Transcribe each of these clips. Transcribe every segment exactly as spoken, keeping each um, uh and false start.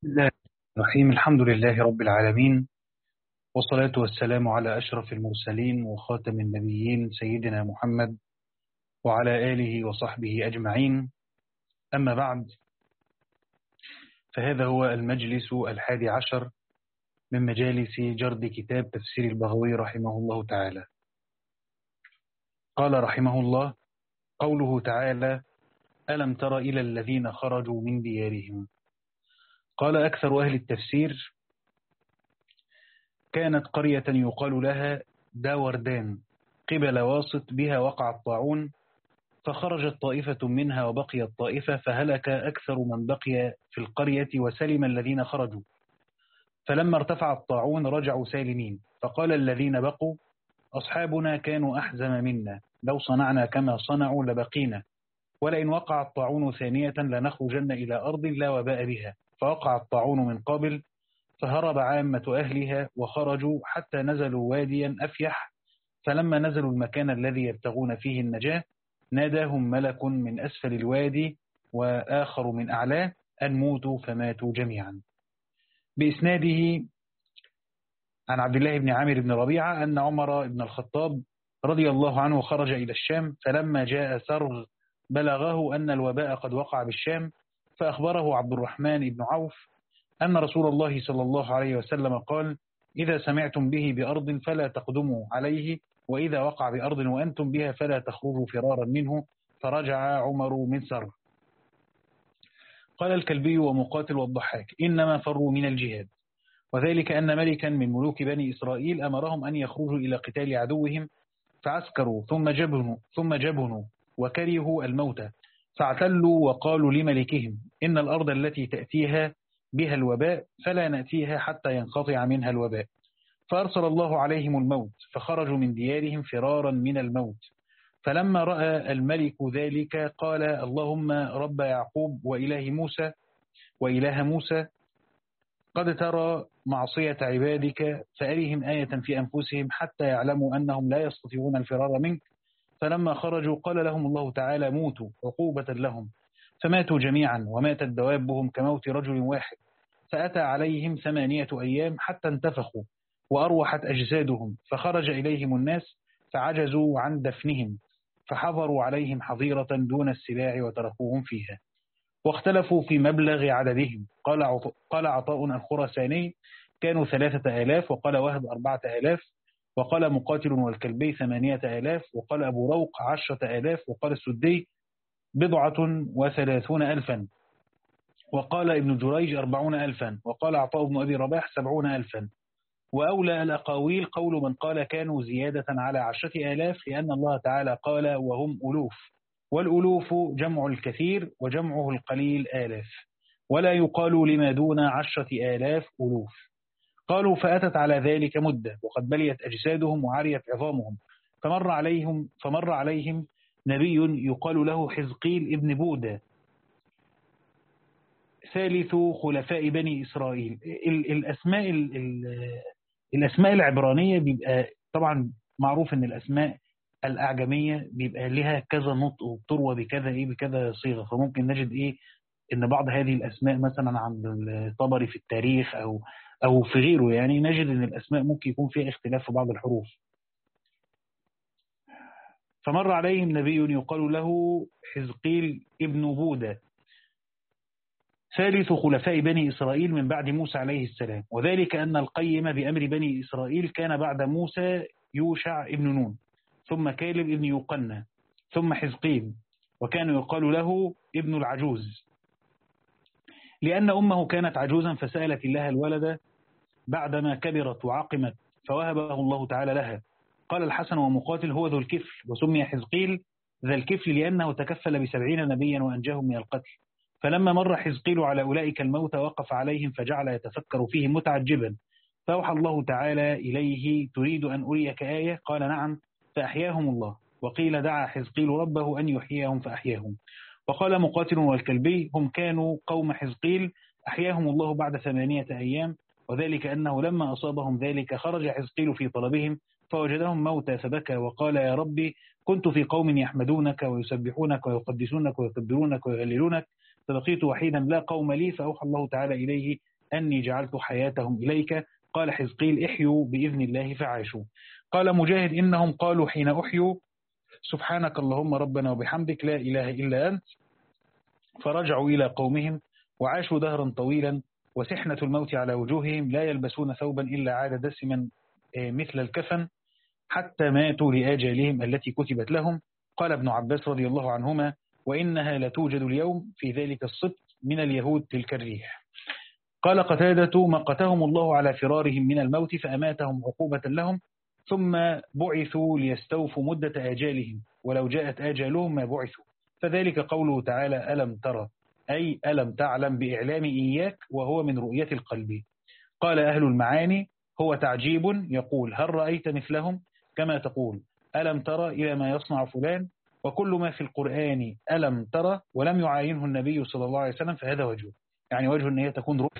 بسم الله الرحمن الرحيم. الحمد لله رب العالمين، والصلاة والسلام على أشرف المرسلين وخاتم النبيين سيدنا محمد وعلى آله وصحبه أجمعين. أما بعد، فهذا هو المجلس الحادي عشر من مجالس جرد كتاب تفسير البغوي رحمه الله تعالى. قال رحمه الله: قوله تعالى: ألم تر إلى الذين خرجوا من ديارهم. قال أكثر أهل التفسير: كانت قرية يقال لها داوردان قبل واسط بها وقع الطاعون، فخرجت طائفة منها وبقيت طائفة، فهلك أكثر من بقي في القرية وسلم الذين خرجوا. فلما ارتفع الطاعون رجعوا سالمين، فقال الذين بقوا: أصحابنا كانوا أحزم منا، لو صنعنا كما صنعوا لبقينا، ولئن وقع الطاعون ثانية لنخرجن إلى أرض لا وباء بها. فوقع الطاعون من قبل، فهرب عامة أهلها وخرجوا حتى نزلوا واديا أفيح، فلما نزلوا المكان الذي يبتغون فيه النجاة ناداهم ملك من أسفل الوادي وآخر من أعلاه أن موتوا، فماتوا جميعا. بإسناده عن عبد الله بن عامر بن ربيعة أن عمر بن الخطاب رضي الله عنه خرج إلى الشام، فلما جاء سرغ بلغه أن الوباء قد وقع بالشام، فأخبره عبد الرحمن بن عوف أن رسول الله صلى الله عليه وسلم قال: إذا سمعتم به بأرض فلا تقدموا عليه، وإذا وقع بأرض وأنتم بها فلا تخرجوا فرارا منه. فرجع عمر من سرغ. قال الكلبي ومقاتل والضحاك: إنما فروا من الجهاد، وذلك أن ملكا من ملوك بني إسرائيل أمرهم أن يخرجوا إلى قتال عدوهم، فعسكروا ثم جبنوا ثم جبنوا وكرهوا الموت، فاعتلوا وقالوا لملكهم: إن الأرض التي تأتيها بها الوباء فلا نأتيها حتى ينقطع منها الوباء. فأرسل الله عليهم الموت، فخرجوا من ديارهم فرارا من الموت. فلما رأى الملك ذلك قال: اللهم رب يعقوب وإله موسى وإله موسى، قد ترى معصية عبادك، فأرهم آية في أنفسهم حتى يعلموا أنهم لا يستطيعون الفرار منك. فلما خرجوا قال لهم الله تعالى: موتوا عقوبة لهم، فماتوا جميعا، وماتت دوابهم كموت رجل واحد. فأتى عليهم ثمانية أيام حتى انتفخوا وأروحت أجسادهم، فخرج إليهم الناس فعجزوا عن دفنهم، فحضروا عليهم حظيرة دون السباع وتركوهم فيها، واختلفوا في مبلغ عددهم. قال عط... قال عطاء الخرساني: كانوا ثلاثة آلاف، وقال وهب أربعة آلاف، وقال مقاتل والكلبي ثمانية آلاف، وقال أبو روق عشرة آلاف، وقال السدي بضعة وثلاثون ألفا، وقال ابن جريج أربعون ألفا، وقال عطاء بن أبي رباح سبعون ألفا. وأولى الأقاويل قول من قال كانوا زيادة على عشرة آلاف، لأن الله تعالى قال: وهم ألوف، والألوف جمع الكثير وجمعه القليل آلاف، ولا يقال لما دون عشرة آلاف ألوف. قالوا: فأتت على ذلك مدة، وقد بليت أجسادهم وعريت عظامهم، فمر عليهم فمر عليهم نبي يقال له حزقيل ابن بودة، ثالث خلفاء بني إسرائيل. الأسماء الأسماء العبرانية بيبقى طبعا معروف إن الأسماء الأعجمية بيبقى لها كذا نطق وبتروى بكذا إيه بكذا صيغة، فممكن نجد إيه إن بعض هذه الأسماء مثلا عند الطبري في التاريخ أو أو في غيره، يعني نجد إن الأسماء ممكن يكون فيها اختلاف في بعض الحروف. فمر عليهم نبي يقال له حزقيل ابن بودة، ثالث خلفاء بني إسرائيل من بعد موسى عليه السلام، وذلك أن القيم بأمر بني إسرائيل كان بعد موسى يوشع ابن نون، ثم كالب ابن يوقنة، ثم حزقيل، وكان يقال له ابن العجوز، لأن أمه كانت عجوزا فسألت الله الولد بعدما كبرت وعقمت، فوهبه الله تعالى لها. قال الحسن ومقاتل: هو ذو الكفل، وسمي حزقيل ذا الكفل لأنه تكفل بسبعين نبيا وأنجاهم من القتل. فلما مر حزقيل على أولئك الموت وقف عليهم فجعل يتفكر فيهم متعجبا، فأوحى الله تعالى إليه: تريد أن أريك آية؟ قال: نعم. فأحياهم الله. وقيل: دعا حزقيل ربه أن يحييهم فأحياهم. وقال مقاتل والكلبي: هم كانوا قوم حزقيل، أحياهم الله بعد ثمانية أيام، وذلك أنه لما أصابهم ذلك خرج حزقيل في طلبهم فوجدهم موتى فبكى وقال: يا ربي، كنت في قوم يحمدونك ويسبحونك ويقدسونك ويكبرونك ويهللونك، فبقيت وحيدا لا قوم لي، فأوحى الله تعالى إليه: أني جعلت حياتهم إليك. قال حزقيل احيوا بإذن الله فعاشوا. قال مجاهد إنهم قالوا حين أحيوا سبحانك اللهم ربنا وبحمدك لا إله إلا أنت، فرجعوا إلى قومهم وعاشوا دهرا طويلا، وسحنة الموت على وجوههم لا يلبسون ثوبا إلا عاد دسما مثل الكفن حتى ماتوا لآجالهم التي كتبت لهم. قال ابن عباس رضي الله عنهما وإنها لتوجد اليوم في ذلك الصبت من اليهود تلك الريح. قال قتادة مقتهم الله على فرارهم من الموت فأماتهم عقوبة لهم، ثم بعثوا ليستوفوا مدة آجالهم، ولو جاءت آجالهم ما بعثوا، فذلك قوله تعالى ألم ترى، أي ألم تعلم بإعلام إياك، وهو من رؤية القلب. قال أهل المعاني هو تعجيب يقول هل رأيت مثلهم، كما تقول ألم ترى إلى ما يصنع فلان، وكل ما في القرآن ألم ترى ولم يعاينه النبي صلى الله عليه وسلم فهذا وجه، يعني وجه أن هي تكون رؤية.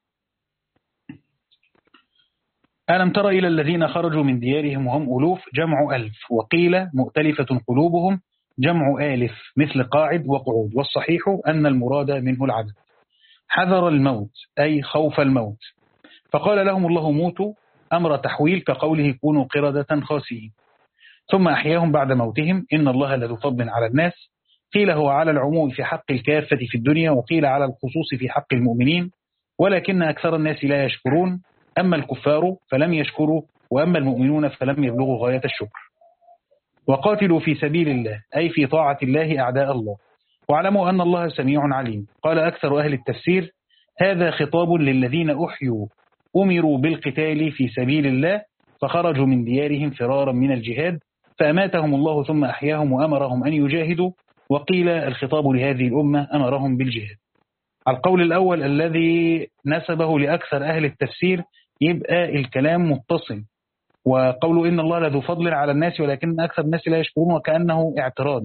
ألم ترى إلى الذين خرجوا من ديارهم وهم ألوف جمع ألف، وقيل مؤتلفة قلوبهم جمع آلف مثل قاعد وقعود، والصحيح أن المراد منه العدد. حذر الموت أي خوف الموت، فقال لهم الله موتوا أمر تحويل كقوله كونوا قردة خاسئين، ثم أحياهم بعد موتهم إن الله لذو فضل على الناس. قيل هو على العموم في حق الكافة في الدنيا، وقيل على الخصوص في حق المؤمنين، ولكن أكثر الناس لا يشكرون، أما الكفار فلم يشكروا، وأما المؤمنون فلم يبلغوا غاية الشكر. وقاتلوا في سبيل الله أي في طاعة الله أعداء الله، واعلموا أن الله سميع عليم. قال أكثر أهل التفسير هذا خطاب للذين أحيوا أمروا بالقتال في سبيل الله فخرجوا من ديارهم فرارا من الجهاد فأماتهم الله ثم أحياهم وأمرهم أن يجاهدوا، وقيل الخطاب لهذه الأمة أمرهم بالجهاد. القول الأول الذي نسبه لأكثر أهل التفسير يبقى الكلام متصل، وقوله إن الله لذو فضل على الناس ولكن أكثر الناس لا يشكرون وكأنه اعتراض.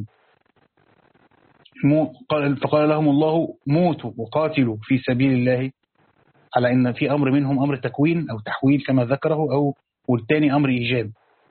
فقال لهم الله موتوا وقاتلوا في سبيل الله، على إن في أمر منهم أمر تكوين أو تحويل كما ذكره، أو والتاني أمر إيجاب.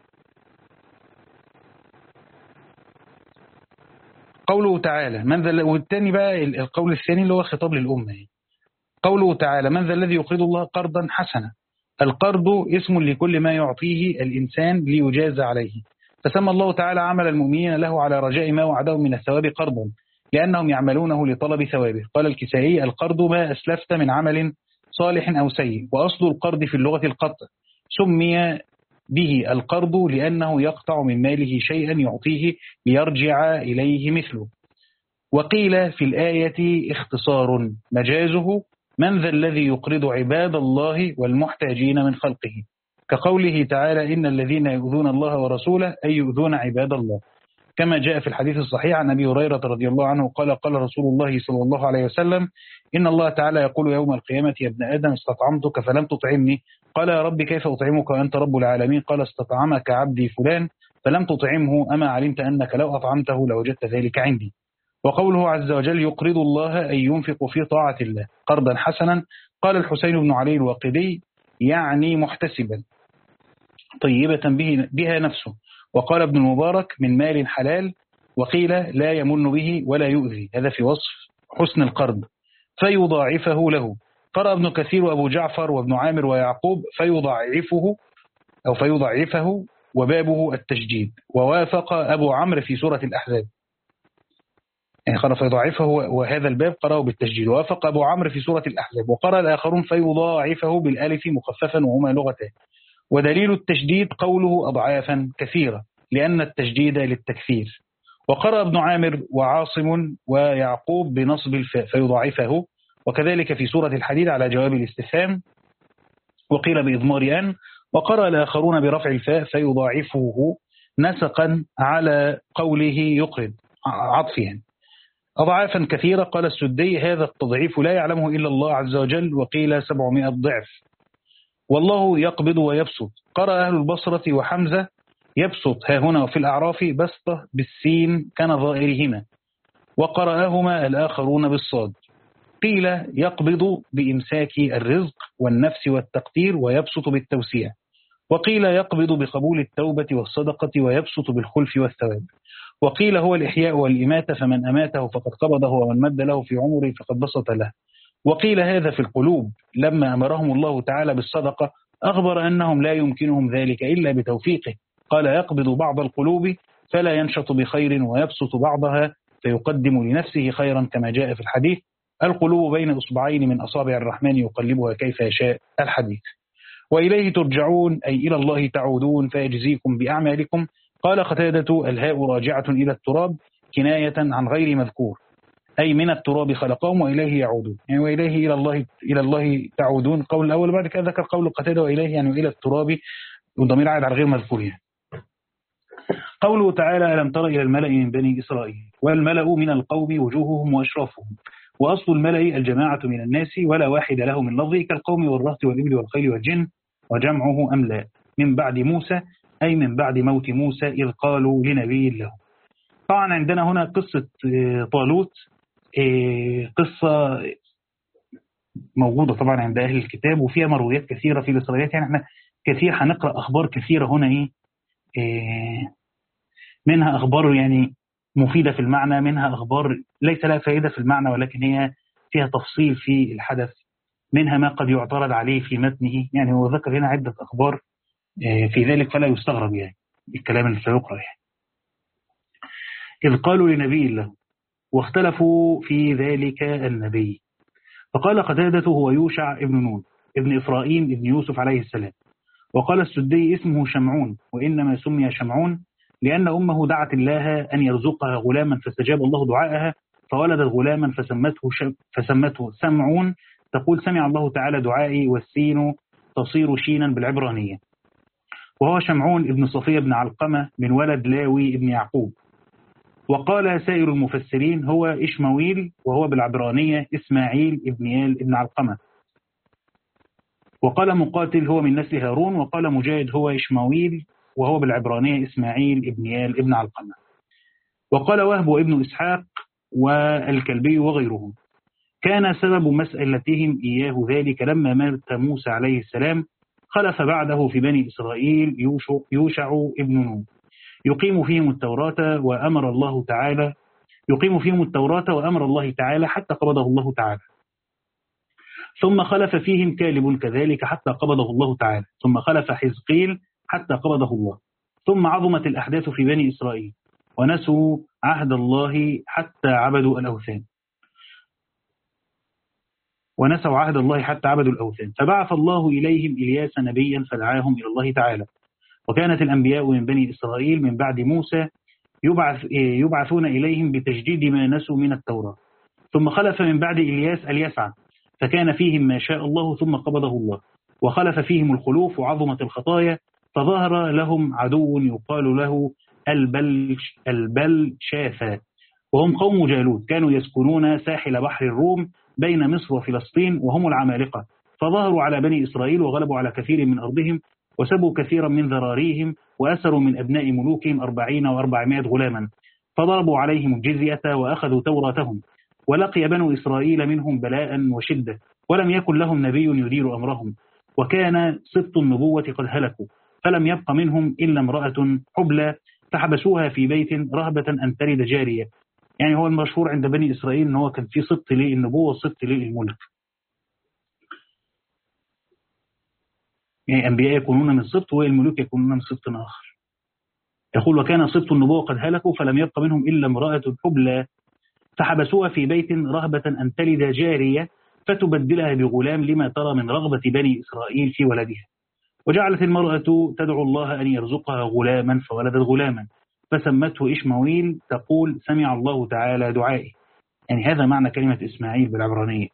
قوله تعالى من ذا، والتاني بقى القول الثاني اللي هو خطاب للأمة. قوله تعالى من ذا الذي يقرض الله قرضا حسنا، القرض اسم لكل ما يعطيه الإنسان ليجازى عليه، فسمى الله تعالى عمل المؤمنين له على رجاء ما وعدهم من الثواب قرضا لأنهم يعملونه لطلب ثوابه. قال الكسائي القرض ما أسلفت من عمل صالح أو سيء، وأصل القرض في اللغة القطع، سمي به القرض لأنه يقطع من ماله شيئا يعطيه ليرجع إليه مثله. وقيل في الآية اختصار مجازه من ذا الذي يقرض عباد الله والمحتاجين من خلقه، كقوله تعالى إن الذين يؤذون الله ورسوله أي يؤذون عباد الله، كما جاء في الحديث الصحيح عن أبي هريرة رضي الله عنه قال قال رسول الله صلى الله عليه وسلم إن الله تعالى يقول يوم القيامة يا ابن آدم استطعمتك فلم تطعمني، قال يا رب كيف أطعمك وأنت رب العالمين، قال استطعمك عبدي فلان فلم تطعمه أما علمت أنك لو أطعمته لوجدت ذلك عندي. وقوله عز وجل يقرض الله أي ينفق في طاعة الله قرضا حسنا، قال الحسين بن علي الواقدي يعني محتسبا طيبة به بها نفسه، وقال ابن المبارك من مال حلال، وقيل لا يمن به ولا يؤذي، هذا في وصف حسن القرض، فيضاعفه له. قرأ ابن كثير وأبو جعفر وابن عامر ويعقوب فيضاعفه أو فيضاعفه وبابه التشديد، ووافق أبو عمرو في سورة الأحزاب، يعني قرأ فيضاعفه وهذا الباب قرأه بالتشديد، ووافق أبو عمرو في سورة الأحزاب، وقرأ الآخرون فيضاعفه بالألف مخففا وهما لغتان. ودليل التشديد قوله أضعافا كثيرة لأن التشديد للتكثير. وقرأ ابن عامر وعاصم ويعقوب بنصب الفاء فيضاعفه، وكذلك في سورة الحديد على جواب الاستفهام، وقيل بإضمار أن، وقرأ الآخرون برفع الفاء فيضاعفه نسقا على قوله يقرض عطفها. أضعافا كثيرة قال السدي هذا التضعيف لا يعلمه إلا الله عز وجل، وقيل سبعمائة ضعف. والله يقبض ويبسط. قرأ أهل البصرة وحمزة يبسط ها هنا وفي الأعراف بسطة بالسين كنظائرهما، وقرأهما الآخرون بالصاد. قيل يقبض بإمساك الرزق والنفس والتقدير ويبسط بالتوسيع، وقيل يقبض بقبول التوبة والصدقة ويبسط بالخلف والثواب، وقيل هو الإحياء والإماتة فمن أماته فقد قبضه ومن مد له في عمره فقد بسط له، وقيل هذا في القلوب، لما أمرهم الله تعالى بالصدقة أخبر أنهم لا يمكنهم ذلك إلا بتوفيقه، قال يقبض بعض القلوب فلا ينشط بخير ويبسط بعضها فيقدم لنفسه خيرا، كما جاء في الحديث القلوب بين أصبعين من أصابع الرحمن يقلبها كيف يشاء الحديث. وإليه ترجعون أي إلى الله تعودون فيجزيكم بأعمالكم. قال قتادة الهاء راجعة إلى التراب كناية عن غير مذكور، أي من التراب خلقهم وإليه يعودون، يعني وإليه إلى الله إلى الله تعودون قول الأول، بعد كده ذكر قول قتادة وإليه يعني إلى التراب، وضمير عائد على غير مذكور يعني. قوله تعالى ألم تر إلى الملأ من بني إسرائيل، والملأ من القوم وجوههم وأشرافهم، وأصل الملأ الجماعة من الناس ولا واحد له من لفظه كالقوم والرهط والإبل والخيل والجن، وجمعه أملاء من بعد موسى أي من بعد موت موسى إذ قالوا لنبي له. طبعا عندنا هنا قصة طالوت، قصة موجودة طبعا عند أهل الكتاب وفيها مرويات كثيرة في الإسرائيليات، يعني احنا كثير هنقرأ أخبار كثيرة هنا إيه, إيه منها أخبار يعني مفيدة في المعنى، منها أخبار ليس لها فائدة في المعنى ولكن هي فيها تفصيل في الحدث، منها ما قد يعترض عليه في متنه، يعني هو ذكر هنا عدة أخبار في ذلك فلا يستغرب يعني الكلام اللي سيقرأ يعني. إذ قالوا لنبي له واختلفوا في ذلك النبي، فقال قتادة هو يوشع ابن نون ابن إفرائيم ابن يوسف عليه السلام. وقال السدي اسمه شمعون، وإنما سمي شمعون لأن أمه دعت الله أن يرزقها غلاما فاستجاب الله دعاءها فولدت غلاما فسمته, فسمته سمعون، تقول سمع الله تعالى دعائي، والسين تصير شينا بالعبرانية. وهو شمعون ابن صفية بن علقمة من ولد لاوي ابن يعقوب. وقال سائر المفسرين هو إشمويل، وهو بالعبرانية إسماعيل ابن يال ابن علقمة. وقال مقاتل هو من نسل هارون. وقال مجاهد هو إشمويل، وهو بالعبرانية إسماعيل ابن يال ابن علقمة. وقال وهب وابن إسحاق والكلبي وغيرهم كان سبب مسألتهم إياه ذلك لما مات موسى عليه السلام خلف بعده في بني إسرائيل يوشع, يوشع ابن نون يقيم فيهم التوراة وأمر الله تعالى يقيم فيهم التوراة وأمر الله تعالى حتى قبضه الله تعالى. ثم خلف فيهم كالب كذلك حتى قبضه الله تعالى. ثم خلف حزقيل حتى قبضه الله. ثم عظمت الأحداث في بني إسرائيل ونسوا عهد الله حتى عبدوا الأوثان ونسوا عهد الله حتى عبدوا الأوثان فبعث الله إليهم إلياس نبيا فدعاهم إلى الله تعالى. وكانت الأنبياء من بني إسرائيل من بعد موسى يبعث يبعثون إليهم بتجديد ما نسوا من التوراة. ثم خلف من بعد إلياس اليسع فكان فيهم ما شاء الله ثم قبضه الله. وخلف فيهم الخلوف وعظمت الخطايا فظهر لهم عدو يقال له البل البلشاثة، وهم قوم جالوت كانوا يسكنون ساحل بحر الروم بين مصر وفلسطين وهم العمالقة. فظهروا على بني إسرائيل وغلبوا على كثير من أرضهم وسبوا كثيرا من ذراريهم وأسروا من أبناء ملوكهم أربعين وأربعمائة غلاما فضربوا عليهم الجزية وأخذوا توراتهم. ولقي بنو إسرائيل منهم بلاء وشدة ولم يكن لهم نبي يدير أمرهم. وكان سبط النبوة قد هلكوا فلم يبق منهم إلا امرأة حبلى فحبسوها في بيت رهبة أن تلد جارية. يعني هو المشهور عند بني إسرائيل أنه كان في سبط للنبوة وسبط للملك، يعني أنبياء يكونون من سبط والملوك يكونون من سبط آخر. يقول وكان سبط النبوة قد هلكوا فلم يبق منهم إلا امرأة حبلى فحبسوها في بيت رهبة أن تلد جارية فتبدلها بغلام لما ترى من رغبة بني إسرائيل في ولدها. وجعلت المرأة تدعو الله أن يرزقها غلاما فولدت غلاما فسمته إشمويل، تقول سمع الله تعالى دعائي. يعني هذا معنى كلمة إسماعيل بالعبرانية.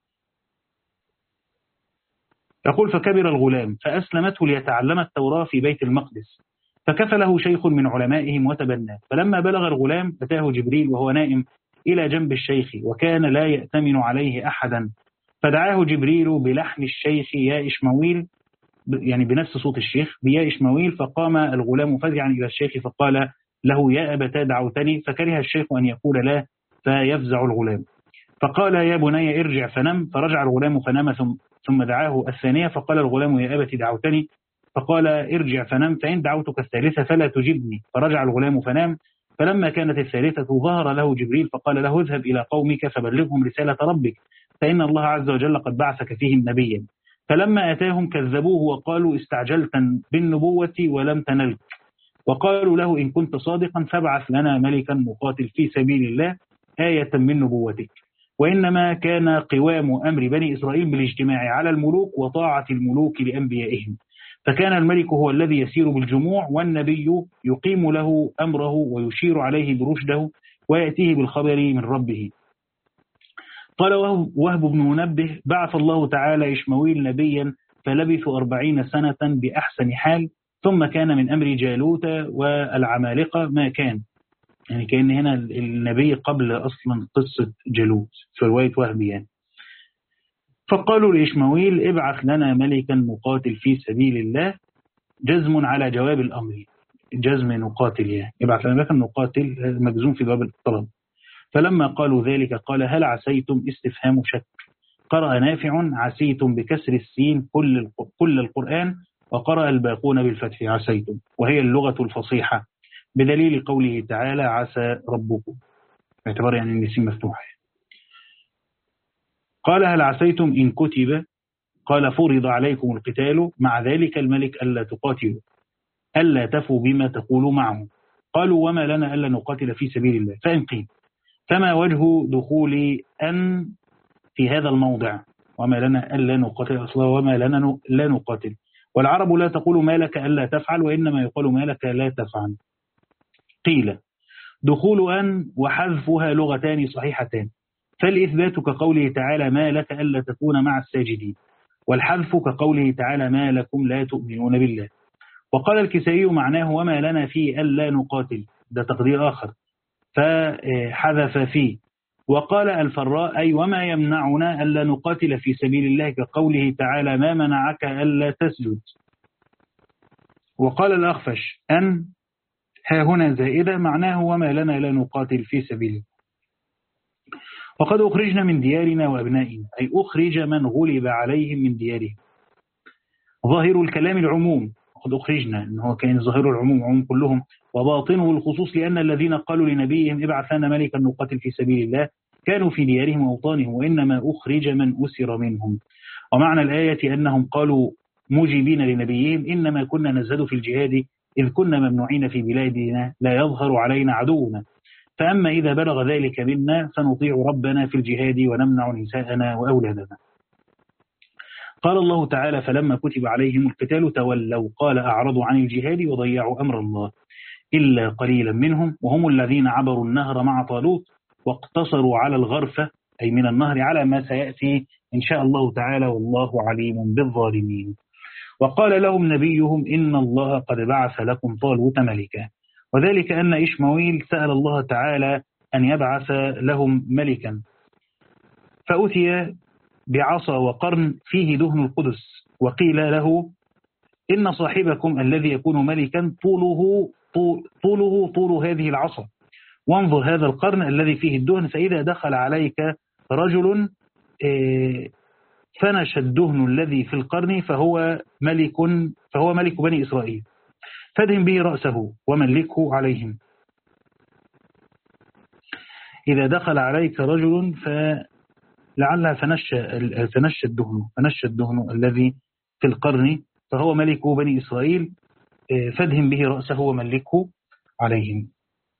يقول فكبر الغلام فأسلمته ليتعلم التوراة في بيت المقدس فكفله شيخ من علمائهم وتبناه. فلما بلغ الغلام أتاه جبريل وهو نائم إلى جنب الشيخ وكان لا يأتمن عليه أحدا فدعاه جبريل بلحن الشيخ يا إشمويل، يعني بنفس صوت الشيخ بيا إشمويل. فقام الغلام فزعا إلى الشيخ فقال له يا أبتا دعوتني، فكره الشيخ أن يقول لا فيفزع الغلام. فقال يا بني ارجع فنم، فرجع الغلام فنام ثم ثم دعاه الثانية فقال الغلام يا أبت دعوتني، فقال ارجع فنم فإن دعوتك الثالثة فلا تجبني، فرجع الغلام فنام. فلما كانت الثالثة ظهر له جبريل فقال له اذهب إلى قومك فبلغهم رسالة ربك فإن الله عز وجل قد بعثك فيهم نبيا. فلما أتاهم كذبوه وقالوا استعجلت بالنبوة ولم تنلك، وقالوا له إن كنت صادقا فابعث لنا ملكا نقاتل في سبيل الله آية من نبوتك. وإنما كان قوام أمر بني إسرائيل بالاجتماع على الملوك وطاعة الملوك لأنبيائهم، فكان الملك هو الذي يسير بالجموع، والنبي يقيم له أمره ويشير عليه برشده ويأتيه بالخبر من ربه. قال وهب بن منبه بعث الله تعالى إشمويل نبيا فلبثوا أربعين سنة بأحسن حال، ثم كان من أمر جالوت والعمالقة ما كان. يعني كأن هنا النبي قبل أصلا قصة جالوت في رواية وهب يعني. فقالوا لإشمويل ابعث لنا ملكا نقاتل في سبيل الله، جزم على جواب الأمر، جزم نقاتل يعني ابعث لنا ملكا نقاتل مجزوم في جواب الطلب. فلما قالوا ذلك قال هل عسيتم استفهام شك، قرأ نافع عسيتم بكسر السين كل كل القرآن، وقرأ الباقون بالفتح عسيتم، وهي اللغة الفصيحة بدليل قوله تعالى عسى ربكم، باعتبار يعني ان السين مفتوح. قال هل عسيتم إن كتب، قال فرض عليكم القتال مع ذلك الملك ألا تقاتلوا ألا تفوا بما تقولوا معه. قالوا وما لنا ألا نقاتل في سبيل الله، فإن قيل فما وجه دخول أن في هذا الموضع، وما لنا ألا نقاتل أصلا وما لنا لا نقاتل، والعرب لا تقول ما لك ألا تفعل وإنما يقال ما لك لا تفعل. قيل دخول أن وحذفها لغتان صحيحتان، فالإثبات كقوله تعالى ما لك ألا تكون مع الساجدين، والحذف كقوله تعالى ما لكم لا تؤمنون بالله. وقال الكسائي معناه وما لنا في ألا نقاتل، ده تقدير آخر فحذف فيه. وقال الفراء أي وما يمنعنا ألا نقاتل في سبيل الله كقوله تعالى ما منعك ألا تسجد. وقال الأخفش أن ها هنا زائدة معناه وما لنا لا نقاتل في سبيله. وقد أخرجنا من ديارنا وأبنائنا، أي أخرج من غلب عليهم من ديارهم. ظاهر الكلام العموم، وقد أخرجنا إن هو كان ظاهر العموم عموم كلهم، وباطنه الخصوص لأن الذين قالوا لنبيهم ابعث لنا ملكا نقاتل في سبيل الله كانوا في ديارهم وأوطانهم، وإنما أخرج من أسر منهم. ومعنى الآية أنهم قالوا مجيبين لنبيهم إنما كنا نزهد في الجهاد إذ كنا ممنوعين في بلادنا لا يظهر علينا عدونا، فأما إذا بلغ ذلك منا فنطيع ربنا في الجهاد ونمنع نساءنا وأولادنا. قال الله تعالى فلما كتب عليهم القتال تولوا قال أعرضوا عن الجهاد وضيعوا أمر الله إلا قليلا منهم، وهم الذين عبروا النهر مع طالوت واقتصروا على الغرفة أي من النهر على ما سيأتي إن شاء الله تعالى والله عليم بالظالمين. وقال لهم نبيهم إن الله قد بعث لكم طالوت ملكا، وذلك أن إشمويل سأل الله تعالى أن يبعث لهم ملكا، فأتي بعصا وقرن فيه دهن القدس، وقيل له إن صاحبكم الذي يكون ملكا طوله طول, طوله طول هذه العصا، وانظر هذا القرن الذي فيه الدهن، فإذا دخل عليك رجل فنش الدهن الذي في القرن فهو ملك فهو ملك بني إسرائيل، فادهن به رأسه وملكه عليهم. إذا دخل عليك رجل فلعلها فنش فنش الدهن فنش الدهن الذي في القرن فهو ملك بني إسرائيل، فادهن به رأسه وملكه عليهم.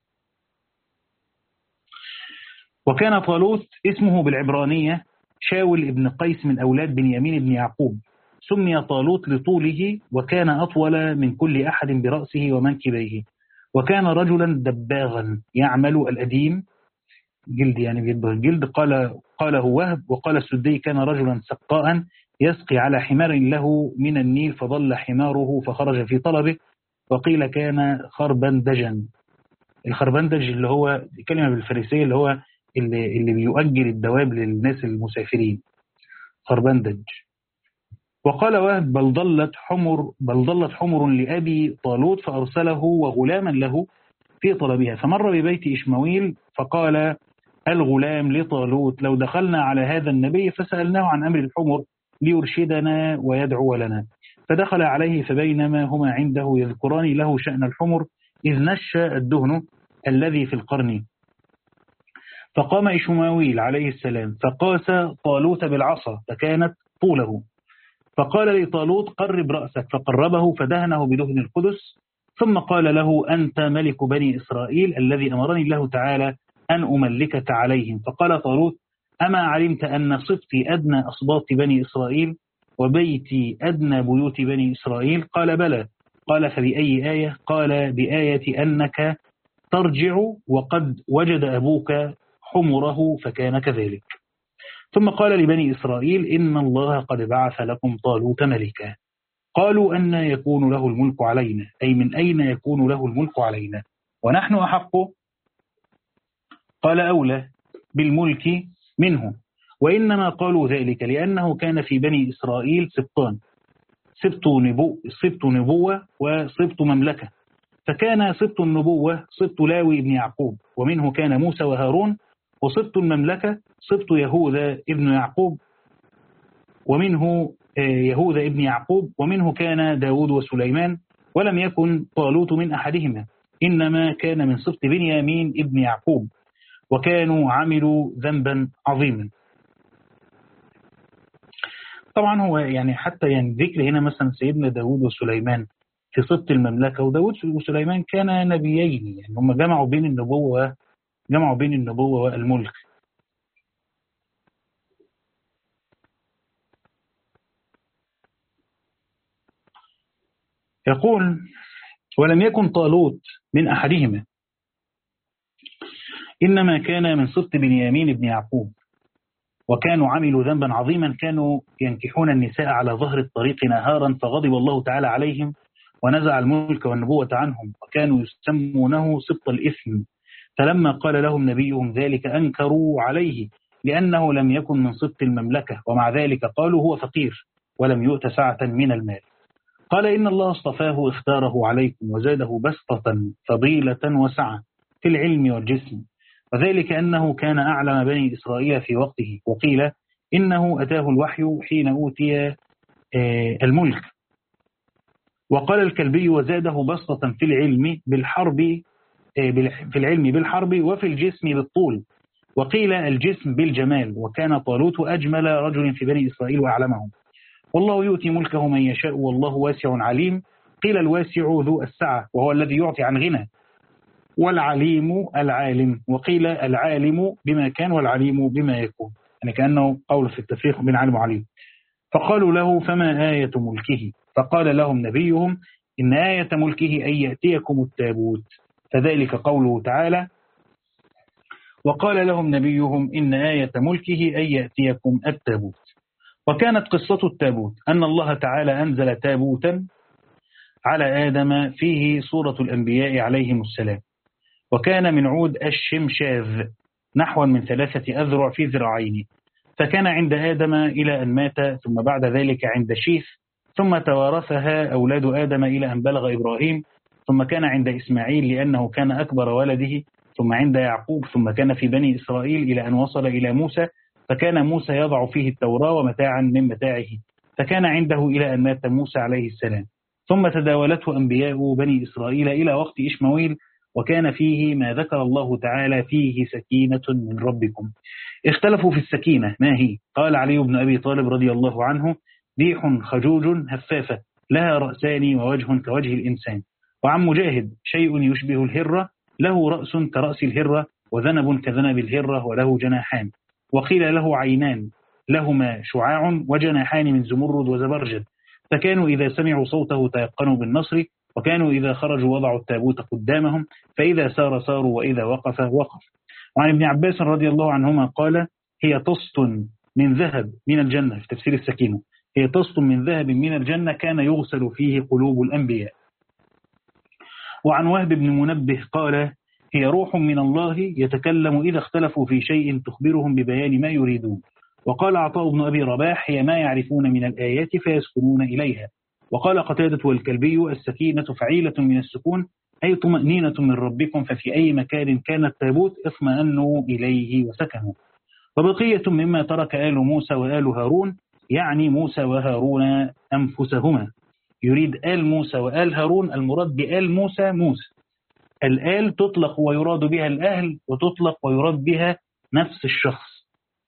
وكان طالوت اسمه بالعبرانية شاول ابن قيس من أولاد بنيامين ابن يعقوب، سمي طالوت لطوله وكان أطول من كل أحد برأسه ومنكبيه، وكان رجلا دباغا يعمل الأديم جلد يعني بيدبغ الجلد. قال قاله وهب. وقال السدي كان رجلا سقاء يسقي على حمار له من النيل فضل حماره فخرج في طلبه. وقيل كان خربندجا، الخربندج اللي هو كلمة بالفارسية اللي هو اللي, اللي بيؤجر الدواب للناس المسافرين، خربندج. وقال وهب بل ضلت حمر بل ضلت حمر لأبي طالوت فأرسله وغلاما له في طلبها، فمر ببيت إشمويل فقال الغلام لطالوت لو دخلنا على هذا النبي فسألناه عن أمر الحمر ليرشدنا ويدعو لنا، فدخل عليه فبينما هما عنده يذكران له شأن الحمر إذ نشى الدهن الذي في القرن، فقام إشماويل عليه السلام فقاس طالوت بالعصا فكانت طوله، فقال لطالوت قرب رأسك، فقربه فدهنه بدهن القدس، ثم قال له أنت ملك بني إسرائيل الذي أمرني الله تعالى أن أملكك عليهم. فقال طالوت أما علمت أن صفتي أدنى أصباط بني إسرائيل وبيتي أدنى بيوت بني إسرائيل؟ قال بلى. قال فبأي آية؟ قال بآية أنك ترجع وقد وجد أبوك حمره فكان كذلك. ثم قال لبني إسرائيل إن الله قد بعث لكم طالوت ملكا. قالوا أن يكون له الملك علينا، أي من أين يكون له الملك علينا ونحن أحق؟ قال أولى بالملك منه، وإنما قالوا ذلك لأنه كان في بني إسرائيل سبطان، سبط نبو سبط نبوة وسبط مملكة، فكان سبط النبوة سبط لاوي ابن يعقوب ومنه كان موسى وهارون، وسبط المملكة سبط يهوذا ابن يعقوب ومنه يهوذا ابن يعقوب ومنه كان داود وسليمان، ولم يكن طالوت من أحدهما، إنما كان من سبط بنيامين ابن يعقوب، وكانوا عملوا ذنبا عظيما. طبعا هو يعني حتى يعني ذكر هنا مثلا سيدنا داود وسليمان في سبط المملكة، وداود وسليمان كانا نبيين، يعني هم جمعوا بين النبوة جمعوا بين النبوة والملك. يقول ولم يكن طالوت من أحدهما، إنما كان من سبط بنيامين ابن يعقوب، وكانوا عملوا ذنبا عظيما، كانوا ينكحون النساء على ظهر الطريق نهارا، فغضب الله تعالى عليهم ونزع الملك والنبوة عنهم، وكانوا يسمونه سبط الإثم. فلما قال لهم نبيهم ذلك أنكروا عليه لأنه لم يكن من سبط المملكة، ومع ذلك قالوا هو فقير ولم يؤت سعة من المال. قال إن الله اصطفاه اختاره عليكم وزاده بسطة فضيلة وسعة في العلم والجسم، وذلك أنه كان أعلم بني إسرائيل في وقته، وقيل إنه أتاه الوحي حين أوتي الملك. وقال الكلبي وزاده بسطة في العلم بالحرب في العلم بالحرب وفي الجسم بالطول، وقيل الجسم بالجمال، وكان طالوت أجمل رجل في بني إسرائيل وأعلمهم. والله يؤتي ملكه من يشاء والله واسع عليم. قيل الواسع ذو السعة وهو الذي يعطي عن غنى، والعليم العالم، وقيل العالم بما كان والعليم بما يكون، يعني كأنه قول في التفريق بين عالم وعليم. فقالوا له فما آية ملكه؟ فقال لهم نبيهم إن آية ملكه أن يأتيكم التابوت، فذلك قوله تعالى وقال لهم نبيهم إن آية ملكه أن يأتيكم التابوت. وكانت قصة التابوت أن الله تعالى أنزل تابوتا على آدم فيه صورة الأنبياء عليهم السلام، وكان من عود الشمشاذ نحو من ثلاثة أذرع في ذراعين، فكان عند آدم إلى أن مات، ثم بعد ذلك عند شيث، ثم توارثها أولاد آدم إلى أن بلغ إبراهيم، ثم كان عند إسماعيل لأنه كان أكبر ولده، ثم عند يعقوب، ثم كان في بني إسرائيل إلى أن وصل إلى موسى، فكان موسى يضع فيه التوراة ومتاعا من متاعه، فكان عنده إلى أن مات موسى عليه السلام، ثم تداولته أنبياء بني إسرائيل إلى وقت إشماويل، وكان فيه ما ذكر الله تعالى فيه سكينة من ربكم. اختلفوا في السكينة ما هي؟ قال علي بن أبي طالب رضي الله عنه ريح خجوج هفافة لها رأسان ووجه كوجه الإنسان. وعن مجاهد شيء يشبه الهرة له رأس كرأس الهرة وذنب كذنب الهرة وله جناحان. وقيل له عينان لهما شعاع وجناحان من زمرد وزبرجد، فكانوا إذا سمعوا صوته تيقنوا بالنصر، وكانوا إذا خرجوا وضعوا التابوت قدامهم، فإذا سار ساروا وإذا وقف وقف. وعن ابن عباس رضي الله عنهما قال هي طست من ذهب من الجنة، في تفسير السكينة هي طست من ذهب من الجنة كان يغسل فيه قلوب الأنبياء. وعن وهب بن منبه قال هي روح من الله يتكلم إذا اختلفوا في شيء تخبرهم ببيان ما يريدون. وقال عطاء بن أبي رباح هي ما يعرفون من الآيات فيسكنون إليها. وقال قتادة والكلبي السكينة فعيلة من السكون أي طمأنينة من ربكم، ففي أي مكان كان التابوت اطمأنوا إليه وسكنوا. وبقية مما ترك آل موسى وآل هارون، يعني موسى وهارون أنفسهما، يريد آل موسى وآل هارون، المراد بآل موسى موسى. الآل تطلق ويراد بها الأهل، وتطلق ويراد بها نفس الشخص.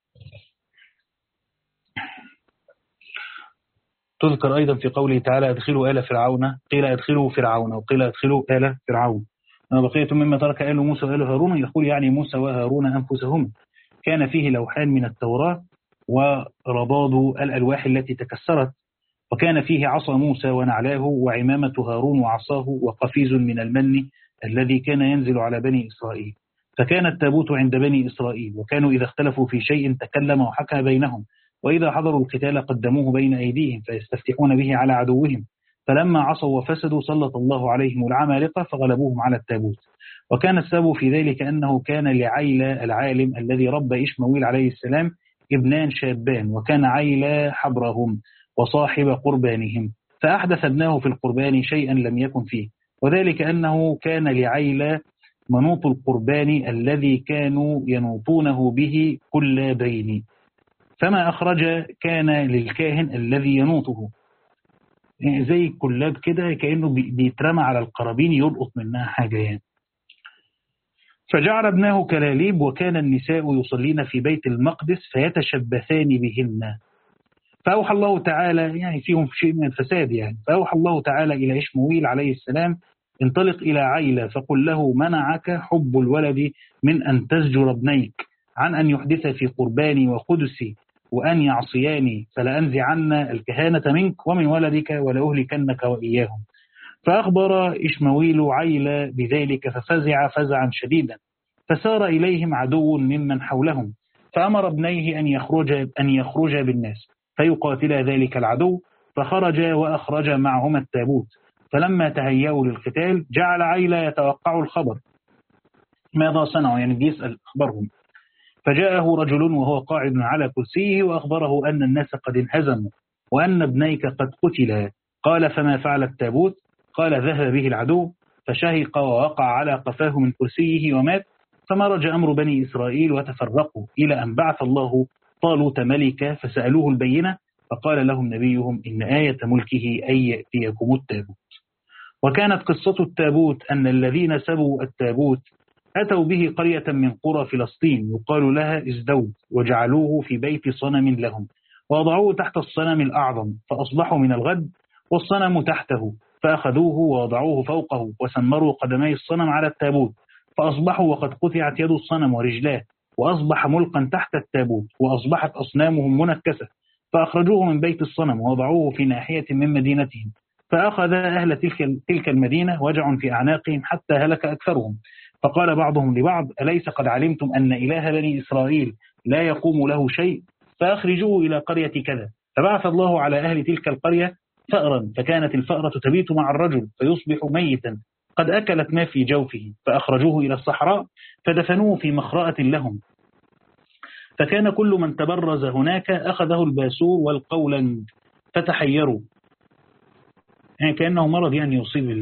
تذكر أيضا في قوله تعالى أدخلوا آل فرعون، قيل أدخلوا فرعون وقيل أدخلوا آل فرعون. بقية مما ترك آل موسى وآل هارون، يقول يعني موسى وهارون أنفسهم. كان فيه لوحان من التوراة ورباض الألواح التي تكسرت، وكان فيه عصا موسى ونعلاه وعمامة هارون وعصاه وقفيز من المن الذي كان ينزل على بني إسرائيل. فكان التابوت عند بني إسرائيل، وكانوا إذا اختلفوا في شيء تكلم وحكى بينهم، وإذا حضروا القتال قدموه بين أيديهم فيستفتحون به على عدوهم. فلما عصوا وفسدوا سلط الله عليهم العمالقة فغلبوهم على التابوت. وكان السبب في ذلك أنه كان لعيلى العالم الذي ربى إشماويل عليه السلام ابنان شابان، وكان عيلى حبرهم وصاحب قربانهم، فأحدث ابناه في القربان شيئا لم يكن فيه، وذلك أنه كان لعيلى منوط القربان الذي كانوا ينوطونه به كل بين، فما أخرج كان للكاهن الذي ينوطه، زي الكلاب كده كأنه بيترمى على القرابين يلقط منها حاجة يعني. فجعل ابناه كلاليب، وكان النساء يصلين في بيت المقدس فيتشبثان بهن. فأوحى الله تعالى، يعني فيهم شيء من الفساد يعني، فأوحى الله تعالى إلى إشماويل عليه السلام انطلق إلى عيلى فقل له منعك حب الولد من أن تزجر ابنيك عن أن يحدث في قرباني وقدسي وأن يعصياني، فلأنزعن الكهانة منك ومن ولدك ولأهلكنك وإياهم. فأخبر إشماويل عيلى بذلك ففزع فزعا شديدا، فسار إليهم عدو ممن حولهم، فأمر ابنيه أن يخرج أن يخرج بالناس فيقاتل ذلك العدو، فخرج وأخرج معهما التابوت. فلما تهيأوا للقتال جعل عيلى يتوقع الخبر ماذا صنعوا، يعني بيسأل أخبرهم. فجاءه رجل وهو قاعد على كرسيه وأخبره أن الناس قد انهزموا وأن ابنيك قد قتلا. قال فما فعل التابوت؟ قال ذهب به العدو، فشهق ووقع على قفاه من كرسيه ومات. فمرج أمر بني إسرائيل وتفرقوا إلى أن بعث الله طالوت ملكا فسألوه البينة، فقال لهم نبيهم إن آية ملكه أن يأتيكم التابوت. وكانت قصة التابوت أن الذين سبوا التابوت أتوا به قرية من قرى فلسطين يقال لها إزدود، وجعلوه في بيت صنم لهم ووضعوه تحت الصنم الأعظم، فأصبحوا من الغد والصنم تحته، فأخذوه ووضعوه فوقه وسمروا قدمي الصنم على التابوت، فأصبحوا وقد قطعت يد الصنم ورجلاه، وأصبح ملقا تحت التابوت، وأصبحت أصنامهم منكسة، فأخرجوه من بيت الصنم ووضعوه في ناحية من مدينتهم، فأخذ أهل تلك تلك المدينة وجع في أعناقهم حتى هلك أكثرهم. فقال بعضهم لبعض أليس قد علمتم أن إله بني إسرائيل لا يقوم له شيء، فأخرجوه إلى قرية كذا. فبعث الله على أهل تلك القرية فأرا، فكانت الفأرة تبيت مع الرجل فيصبح ميتا قد أكلت ما في جوفه، فأخرجوه إلى الصحراء فدفنوه في مخرأة لهم. فكان كل من تبرز هناك أخذه الباسور والقولنج فتحيروا، يعني كأنه مرض يعني يصيب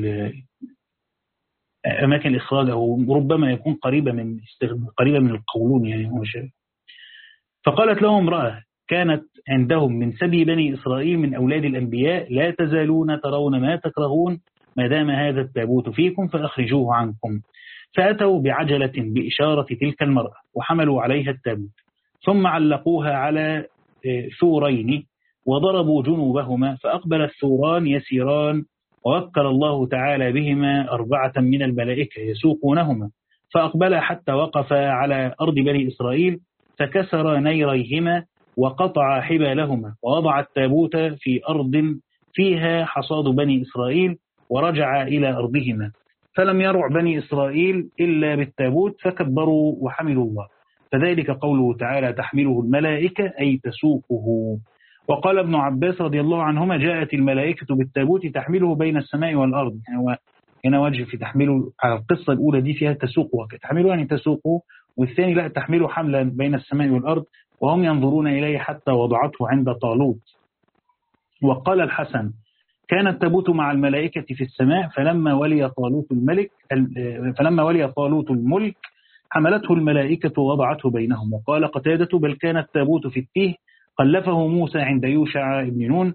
أماكن الإخراج، أو ربما يكون قريبة من قريبة من القولون يعني هو شيء. فقالت لهم امرأة كانت عندهم من سبي بني إسرائيل من أولاد الأنبياء لا تزالون ترون ما تكرهون ما دام هذا التابوت فيكم فأخرجوه عنكم. فأتوا بعجلة بإشارة تلك المرأة وحملوا عليها التابوت، ثم علقوها على ثورين وضربوا جنوبهما، فأقبل الثوران يسيران، ووكل الله تعالى بهما أربعة من الملائكة يسوقونهما، فأقبل حتى وقف على أرض بني إسرائيل فكسر نيريهما وقطع حبالهما، ووضع التابوت في أرض فيها حصاد بني إسرائيل ورجع إلى أرضهما. فلم يرع بني إسرائيل إلا بالتابوت فكبروا وحملوا الله، فذلك قوله تعالى تحمله الملائكة أي تسوقه. وقال ابن عباس رضي الله عنهما جاءت الملائكة بالتابوت تحمله بين السماء والأرض، يعني هنا وجه في تحمله على القصة الأولى دي فيها تسوقه، تحمله يعني تسوقه، والثاني لا تحمله حملا بين السماء والأرض، وهم ينظرون إليه حتى وضعته عند طالوت. وقال الحسن كان التابوت مع الملائكة في السماء، فلما ولي طالوت الملك فلما ولي طالوت الملك حملته الملائكة ووضعته بينهم. وقال قتادة بل كان التابوت في التيه خلفه موسى عند يوشع بن نون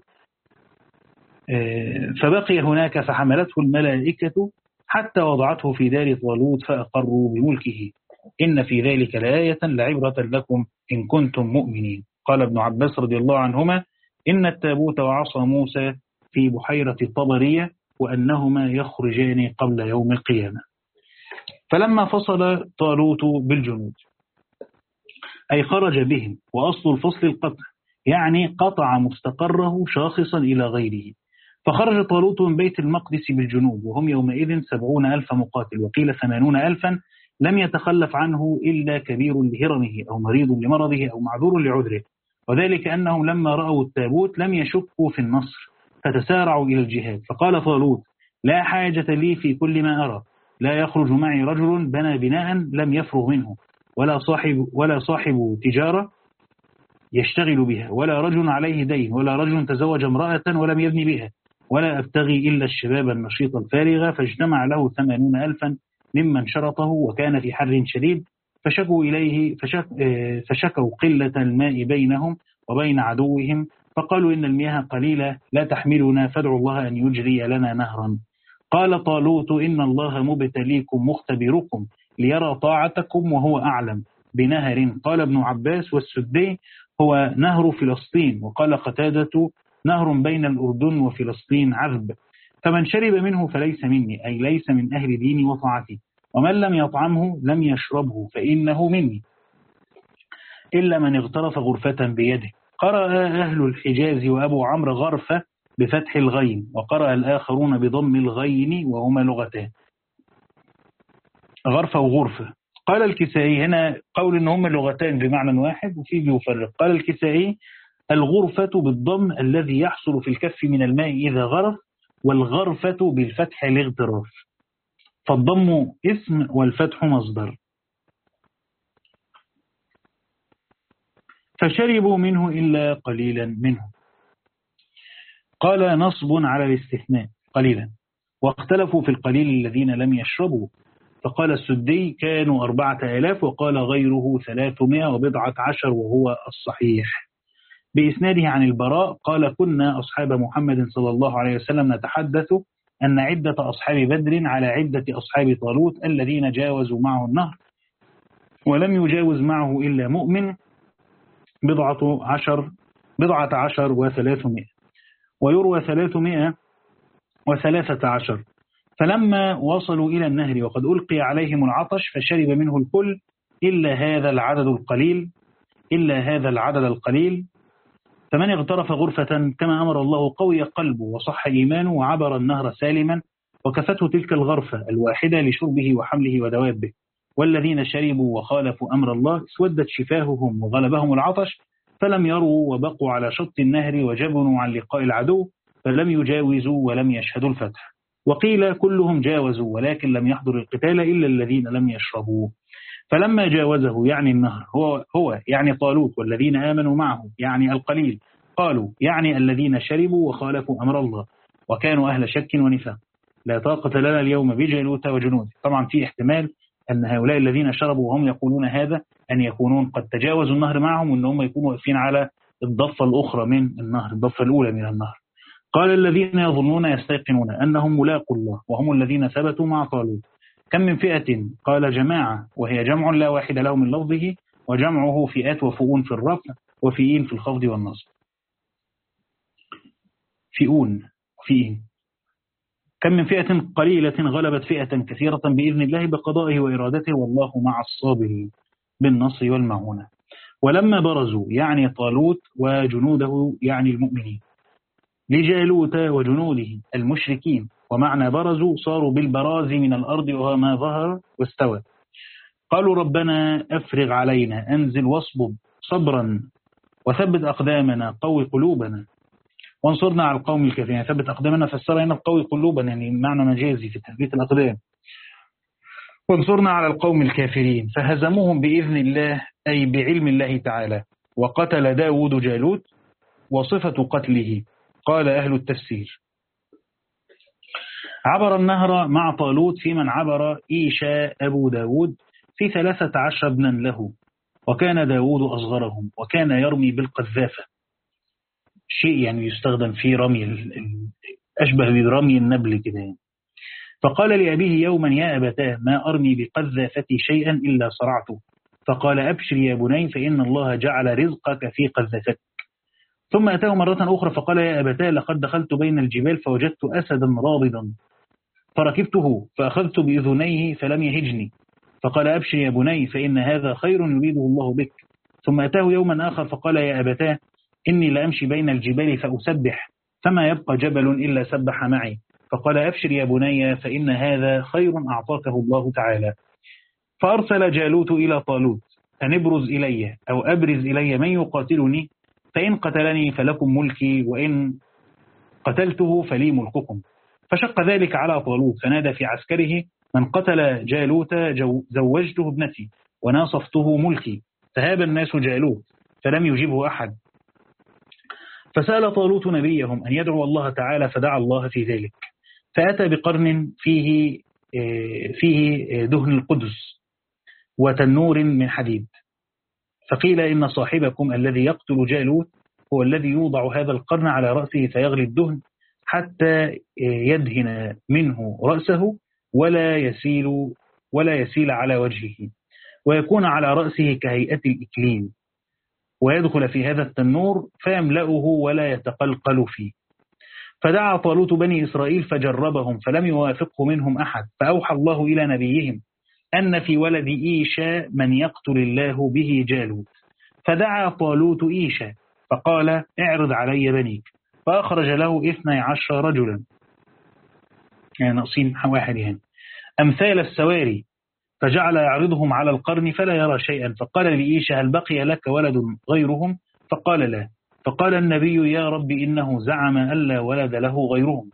فبقي هناك فحملته الملائكة حتى وضعته في دار طالوت فأقروا بملكه. إن في ذلك لآية لعبرة لكم إن كنتم مؤمنين. قال ابن عباس رضي الله عنهما إن التابوت وعصا موسى في بحيرة طبرية وأنهما يخرجان قبل يوم القيامة. فلما فصل طالوت بالجنود أي خرج بهم، وأصل الفصل القطع، يعني قطع مستقره شاخصا إلى غيره. فخرج طالوت من بيت المقدس بالجنود وهم يومئذ سبعون ألف مقاتل، وقيل ثمانون ألفا، لم يتخلف عنه إلا كبير لهرمه أو مريض لمرضه أو معذور لعذره، وذلك أنهم لما رأوا التابوت لم يشكوا في النصر فتسارعوا إلى الجهاد. فقال طالوت لا حاجة لي في كل ما أرى، لا يخرج معي رجل بنى بناء لم يفرغ منه، ولا صاحب, ولا صاحب تجارة يشتغل بها، ولا رجل عليه دين، ولا رجل تزوج امرأة ولم يبني بها، ولا أبتغي إلا الشباب النشيط الفارغ. فاجتمع له ثمانون ألفا ممن شرطه وكان في حر شديد، فشكوا إليه فشك فشكوا قلة الماء بينهم وبين عدوهم، فقالوا إن المياه قليلة لا تحملنا، فادعوا الله أن يجري لنا نهرا. قال طالوت إن الله مبتليكم مختبركم ليرى طاعتكم وهو أعلم بنهر. قال ابن عباس والسدي هو نهر فلسطين، وقال قتادة نهر بين الأردن وفلسطين عذب، فمن شرب منه فليس مني، أي ليس من أهل ديني وطاعتي، ومن لم يطعمه لم يشربه فإنه مني، إلا من اغترف غرفة بيده. قرأ أهل الحجاز وأبو عمرو غرفة بفتح الغين، وقرأ الآخرون بضم الغين وهما لغتان، غرفة وغرفة. قال الكسائي هنا قول إن هما لغتان بمعنى واحد وفي بيفرق. قال الكسائي الغرفة بالضم الذي يحصل في الكف من الماء إذا غرف، والغرفة بالفتح الاغتراف، فالضم اسم والفتح مصدر. فشربوا منه إلا قليلا منه. قال نصب على الاستثناء قليلا، واختلفوا في القليل الذين لم يشربوا، فقال السدي كانوا أربعة آلاف، وقال غيره ثلاثمائة وبضعة عشر وهو الصحيح. بإسناده عن البراء قال كنا أصحاب محمد صلى الله عليه وسلم نتحدث أن عدة أصحاب بدر على عدة أصحاب طالوت الذين جاوزوا معه النهر ولم يجاوز معه إلا مؤمن بضعة عشر بضعة عشر وثلاثمائة، ويروى ثلاثمائة وثلاثة عشر. فلما وصلوا إلى النهر وقد ألقي عليهم العطش فشرب منه الكل إلا هذا العدد القليل إلا هذا العدد القليل فمن اغترف غرفة كما أمر الله قوي قلبه وصح إيمانه وعبر النهر سالما، وكفته تلك الغرفة الواحدة لشربه وحمله ودوابه. والذين شربوا وخالفوا أمر الله اسودت شفاههم وغلبهم العطش فلم يروا وبقوا على شط النهر وجبنوا عن لقاء العدو فلم يجاوزوا ولم يشهدوا الفتح. وقيل كلهم جاوزوا ولكن لم يحضر القتال إلا الذين لم يشربوا. فلما جاوزه يعني النهر هو, هو يعني طالوت والذين آمنوا معه يعني القليل، قالوا يعني الذين شربوا وخالفوا أمر الله وكانوا أهل شك ونفاق، لا طاقة لنا اليوم بجالوت وجنود. طبعا في احتمال أن هؤلاء الذين شربوا وهم يقولون هذا أن يكونون قد تجاوزوا النهر معهم وأن هم يكونوا واقفين على الضفة الأخرى من النهر، الضفة الأولى من النهر. قال الذين يظنون يستيقنون أنهم ملاقوا الله وهم الذين ثبتوا مع طالوت كم من فئة؟ قال جماعة، وهي جمع لا واحد له من لفظه، وجمعه فئات وفؤون في الرفع وفئين في الخفض والنصب. فئون فئين. كم من فئة قليلة غلبت فئة كثيرة بإذن الله بقضائه وإرادته والله مع الصابرين بالنصر والمعونة. ولما برزوا يعني طالوت وجنوده يعني المؤمنين لجالوت وجنوده المشركين، ومعنى برزوا صاروا بالبراز من الأرض وما ظهر واستوى، قالوا ربنا أفرغ علينا أنزل واصبب صبرا وثبت أقدامنا قوي قلوبنا وانصرنا على القوم الكافرين. يعني ثبت أقدامنا فسرها هنا قوي قلوبنا، يعني معنى مجازي في تثبيت الأقدام. وانصرنا على القوم الكافرين فهزموهم بإذن الله أي بعلم الله تعالى. وقتل داود جالوت وصفة قتله قال أهل التفسير عبر النهر مع طالوت في من عبر إيشا أبو داود في ثلاثة عشر ابنا له، وكان داود أصغرهم، وكان يرمي بالقذافة، شيء يعني يستخدم في رمي أشبه برمي النبل كده. فقال لأبيه يوما يا أبتاه ما أرمي بقذافتي شيئا إلا صرعته. فقال أبشر يا بني فإن الله جعل رزقك في قذافتك. ثم أتاه مرة أخرى فقال يا أبتاه لقد دخلت بين الجبال فوجدت أسدا رابضا فركبته فأخذت بأذنيه فلم يهجني. فقال أبشر يا بني فإن هذا خير يريده الله بك. ثم أتاه يوما آخر فقال يا أبتاه إني لأمشي بين الجبال فأسبح فما يبقى جبل إلا سبح معي. فقال أبشر يا بني فإن هذا خير أعطاكه الله تعالى. فأرسل جالوت إلى طالوت أن ابرز إلي أو أبرز إلي من يقاتلني فإن قتلني فلكم ملكي وإن قتلته فلي ملككم. فشق ذلك على طالوت فنادى في عسكره من قتل جالوت زوجته ابنتي وناصفته ملكي. فهاب الناس جالوت فلم يجبه أحد. فسأل طالوت نبيهم أن يدعو الله تعالى فدعا الله في ذلك. فأتى بقرن فيه فيه دهن القدس وتنور من حديد. فقيل إن صاحبكم الذي يقتل جالوت هو الذي يوضع هذا القرن على رأسه فيغلي الدهن حتى يدهن منه رأسه ولا يسيل ولا يسيل على وجهه ويكون على رأسه كهيئة الإكليل ويدخل في هذا التنور فيملأه ولا يتقلقل فيه. فدعا طالوت بني إسرائيل فجربهم فلم يوافقه منهم أحد. فأوحى الله إلى نبيهم أن في ولد إيشا من يقتل الله به جالوت. فدعا طالوت إيشا فقال اعرض علي بنيك. فأخرج له اثني عشر رجلا يعني ناقصين واحد يعني أمثال السواري فجعل يعرضهم على القرن فلا يرى شيئا. فقال لإيشا هل بقي لك ولد غيرهم؟ فقال لا. فقال النبي يا رب إنه زعم ألا ولد له غيرهم.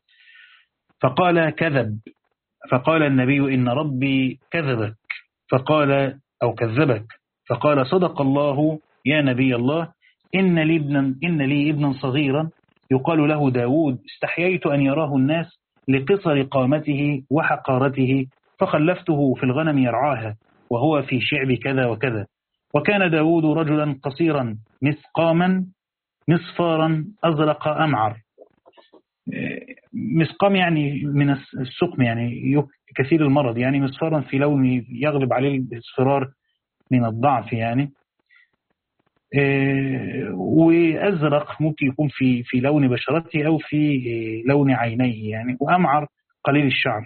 فقال كذب. فقال النبي إن ربي كذبك. فقال أو كذبك. فقال صدق الله يا نبي الله إن لي ابنا, إن لي ابنا صغيرا يقال له داود استحييت أن يراه الناس لقصر قامته وحقارته فخلفته في الغنم يرعاها وهو في شعب كذا وكذا. وكان داود رجلا قصيرا مسقاما مصفارا أزرق أمعر. مسقام يعني من السقم يعني كثير المرض يعني مصفارا في لون يغلب عليه الاصفرار من الضعف يعني. وأزرق ممكن يكون في في لون بشرته أو في لون عينيه يعني. وأمعر قليل الشعر.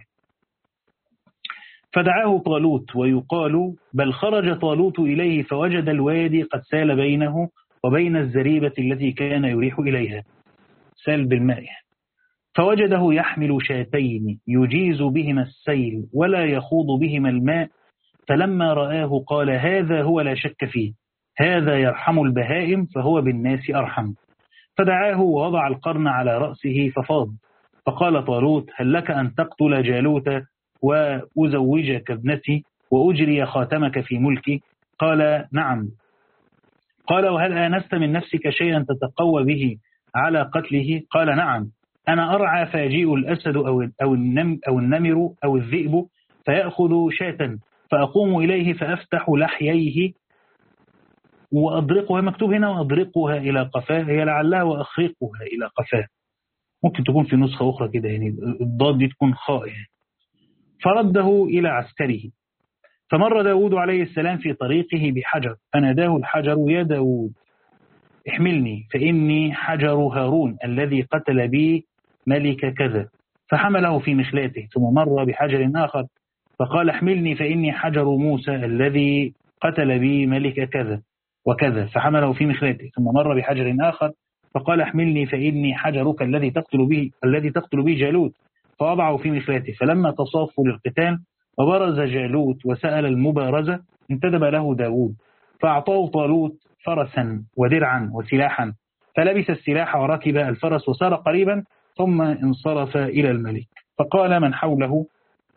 فدعاه طالوت ويقال بل خرج طالوت إليه فوجد الوادي قد سال بينه وبين الزريبة التي كان يريح إليها سال بالماء. فوجده يحمل شاتين يجيز بهما السيل ولا يخوض بهما الماء. فلما رآه قال هذا هو لا شك فيه هذا يرحم البهائم فهو بالناس أرحم. فدعاه ووضع القرن على رأسه ففاض. فقال طالوت هل لك أن تقتل جالوت وأزوجك ابنتي وأجري خاتمك في ملكي؟ قال نعم. قال وهل آنست من نفسك شيئا تتقوى به على قتله؟ قال نعم. أنا أرعى فيجيء الأسد أو النم أو النمر أو الذئب فيأخذ شاة فأقوم إليه فأفتح لحييه وأضرقها مكتوب هنا وأضرقها إلى قفاه هي لعلها وأخرقها إلى قفاه. ممكن تكون في نسخة أخرى كده يعني الضاد دي تكون خاء يعني. فرده إلى عسكره. فمر داود عليه السلام في طريقه بحجر فناداه الحجر يا داود احملني فإني حجر هارون الذي قتل بي ملك كذا. فحمله في مخلاته. ثم مر بحجر آخر فقال احملني فإني حجر موسى الذي قتل بي ملك كذا وكذا. فحمله في مخلاته. ثم مر بحجر آخر فقال احملني فإني حجرك الذي تقتل به الذي تقتل به جالوت. فوضعه في مخلاته. فلما تصافوا للقتال وبرز جالوت وسأل المبارزة انتدب له داود فأعطاه طالوت فرسا ودرعا وسلاحا فلبس السلاح وركب الفرس وسار قريبا ثم انصرف إلى الملك. فقال من حوله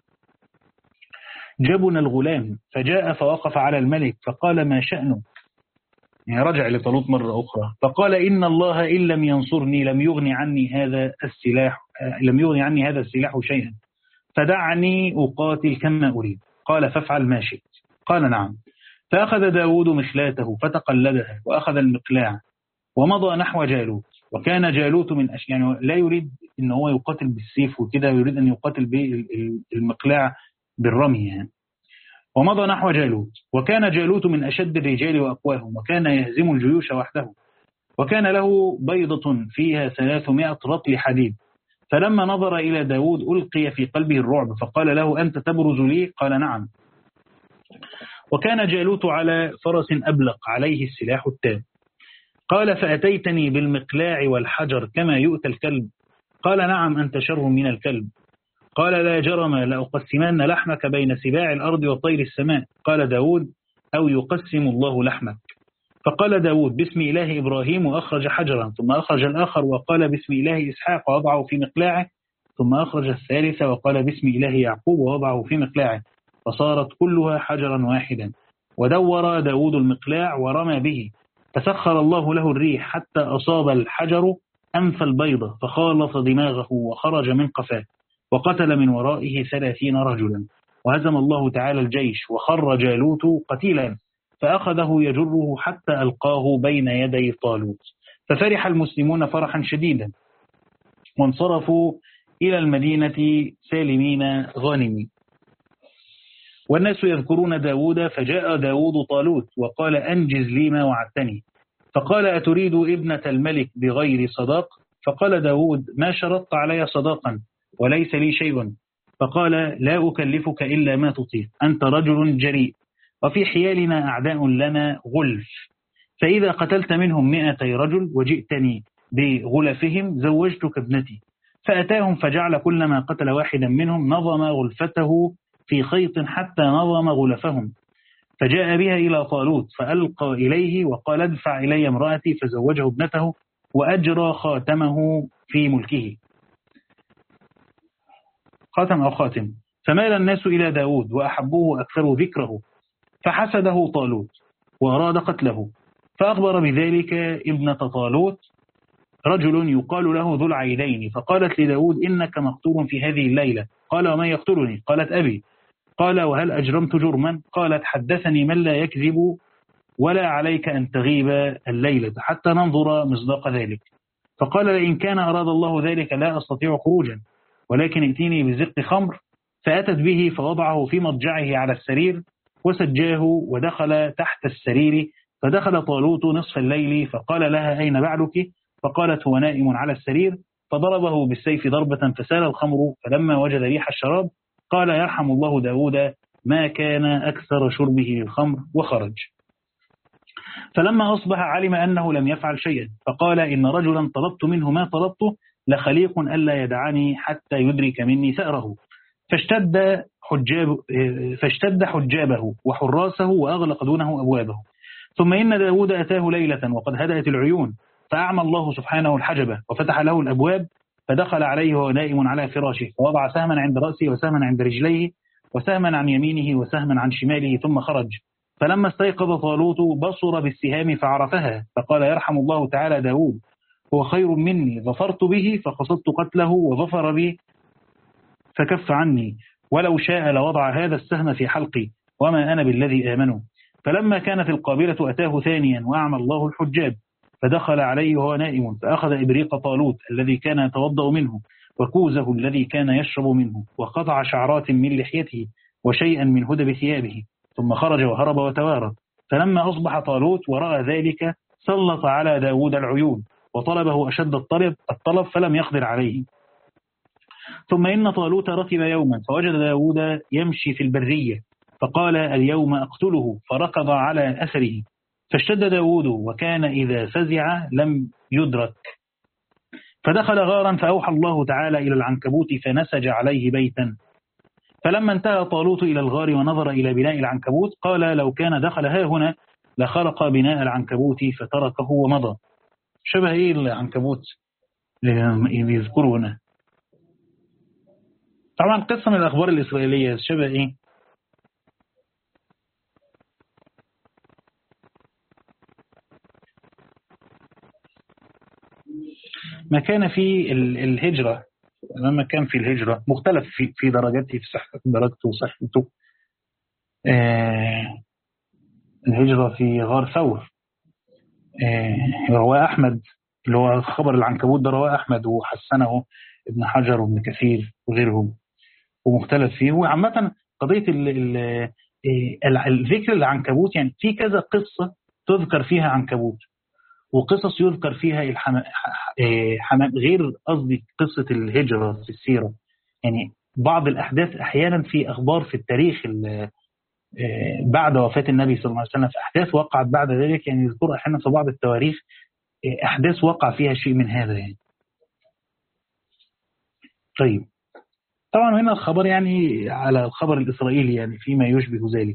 جبن الغلام فجاء فوقف على الملك فقال ما شأنه يعني رجع لطالوت مرة أخرى فقال إن الله إن لم ينصرني لم يغني عني هذا السلاح لم يغني عني هذا السلاح شيئا فدعني أقاتل كما أريد. قال فافعل ما شئت. قال نعم. فأخذ داود مخلاته فتقلدها وأخذ المقلاع ومضى نحو جالوت. وكان جالوت من أش... يعني لا يريد إن هو يقاتل بالسيف وكده، ويريد أن يقاتل بالمقلاع بالرمي يعني. ومضى نحو جالوت، وكان جالوت من أشد الرجال وأقواهم، وكان يهزم الجيوش وحده، وكان له بيضة فيها ثلاثمائة رطل حديد. فلما نظر إلى داود ألقي في قلبه الرعب، فقال له: أنت تبرز لي؟ قال: نعم. وكان جالوت على فرس أبلق عليه السلاح التام. قال: فأتيتني بالمقلاع والحجر كما يؤتى الكلب؟ قال: نعم، أنت شر من الكلب. قال: لا جرم لأقسمن لحمك بين سباع الأرض وطير السماء. قال داود: أو يقسم الله لحمك. فقال داود: باسم إله إبراهيم، وأخرج حجرا، ثم أخرج الآخر وقال: باسم إله إسحاق، ووضعه في مقلاعه، ثم أخرج الثالث وقال: باسم إله يعقوب، ووضعه في مقلاعه، فصارت كلها حجرا واحدا. ودور داود المقلاع ورمى به، فسخر الله له الريح حتى أصاب الحجر أنف البيضة، فخالط دماغه وخرج من قفاه، وقتل من ورائه ثلاثين رجلا. وهزم الله تعالى الجيش، وخر جالوت قتيلا، فأخذه يجره حتى ألقاه بين يدي طالوت. ففرح المسلمون فرحا شديدا، وانصرفوا إلى المدينة سالمين غانمين. والناس يذكرون داود، فجاء داود طالوت وقال: أنجز لي ما وعدتني. فقال: أتريد ابنة الملك بغير صداق؟ فقال داود: ما شرطت علي صداقا وليس لي شيء. فقال: لا أكلفك إلا ما تطيق، أنت رجل جريء، وفي حيالنا أعداء لنا غلف، فإذا قتلت منهم مئتي رجل وجئتني بغلفهم زوجتك ابنتي. فأتاهم فجعل كلما قتل واحدا منهم نظم غلفته في خيط حتى نظم غلفهم، فجاء بها إلى طالوت فألقى إليه وقال: ادفع إلي امرأتي، فزوجه ابنته وأجرى خاتمه في ملكه، خاتم أو خاتم. فمال الناس إلى داود وأحبوه أكثر ذكره، فحسده طالوت وأراد قتله. فأخبر بذلك ابنة طالوت رجل يقال له ذو العيدين، فقالت لداود: إنك مقتول في هذه الليلة. قال: ومن يقتلني؟ قالت: أبي. قال: وهل أجرمت جرما؟ قالت: حدثني من لا يكذب، ولا عليك أن تغيب الليلة حتى ننظر مصداق ذلك. فقال: لئن كان أراد الله ذلك لا أستطيع خروجا، ولكن ائتيني بزق خمر. فأتت به فوضعه في مضجعه على السرير وسجاه، ودخل تحت السرير. فدخل طالوت نصف الليل فقال لها: أين بعلك؟ فقالت: هو نائم على السرير. فضربه بالسيف ضربة فسال الخمر، فلما وجد ريح الشراب قال: يرحم الله داود، ما كان أكثر شربه للخمر، وخرج. فلما أصبح علم أنه لم يفعل شيئا، فقال: إن رجلا طلبت منه ما طلبته لخليق ألا يدعني حتى يدرك مني ثأره. فاشتد حجاب فاشتد حجابه وحراسه وأغلق دونه أبوابه. ثم إن داود أتاه ليلة وقد هدأت العيون، فأعمى الله سبحانه الحجبة وفتح له الأبواب، فدخل عليه وهو نائم على فراشه، فوضع سهما عند رأسه وسهما عند رجليه وسهما عن يمينه وسهما عن شماله، ثم خرج. فلما استيقظ طالوت بصر بالسهام فعرفها، فقال: يرحم الله تعالى داود، هو خير مني، ظفرت به فقصدت قتله، وظفر بي فكف عني، ولو شاء لوضع هذا السهم في حلقي، وما أنا بالذي آمنه. فلما كانت القابلة أتاه ثانيا وأعمى الله الحجاب، فدخل عليه وهو نائم، فأخذ إبريق طالوت الذي كان يتوضأ منه، وكوزه الذي كان يشرب منه، وقطع شعرات من لحيته وشيئا من هدب ثيابه، ثم خرج وهرب وتوارى. فلما أصبح طالوت ورأى ذلك سلط على داود العيون، وطلبه أشد الطلب الطلب فلم يقدر عليه. ثم إن طالوت ركب يوما فوجد داود يمشي في البرية، فقال: اليوم أقتله، فركض على أثره. فاشتد داود، وكان إذا فزع لم يدرك، فدخل غارا، فأوحى الله تعالى إلى العنكبوت فنسج عليه بيتا. فلما انتهى طالوت إلى الغار ونظر إلى بناء العنكبوت قال: لو كان دخل ها هنا لخرق بناء العنكبوت، فتركه ومضى. شبه إيه العنكبوت اللي يذكره هنا؟ طبعا قصة من الأخبار الإسرائيلية. شبه إيه؟ ما كان في الهجرة، لما كان في الهجرة مختلف في في درجته، في صحة درجته وصحته. آه الهجرة في غار ثور، آه رواه أحمد، اللي هو خبر العنكبوت ده رواه أحمد وحسنه ابن حجر وابن كثير وغيرهم ومختلف فيه. وعامة قضية الذكر العنكبوت يعني في كذا قصة تذكر فيها عنكبوت وقصص يذكر فيها الحمام، غير قصدي قصة الهجرة في السيرة. يعني بعض الأحداث أحيانا في أخبار في التاريخ بعد وفاة النبي صلى الله عليه وسلم، في أحداث وقعت بعد ذلك، يعني يذكر أحيانا في بعض التواريخ أحداث وقع فيها شيء من هذا يعني. طيب طبعا هنا الخبر يعني على الخبر الإسرائيلي يعني فيما يشبه ذلك.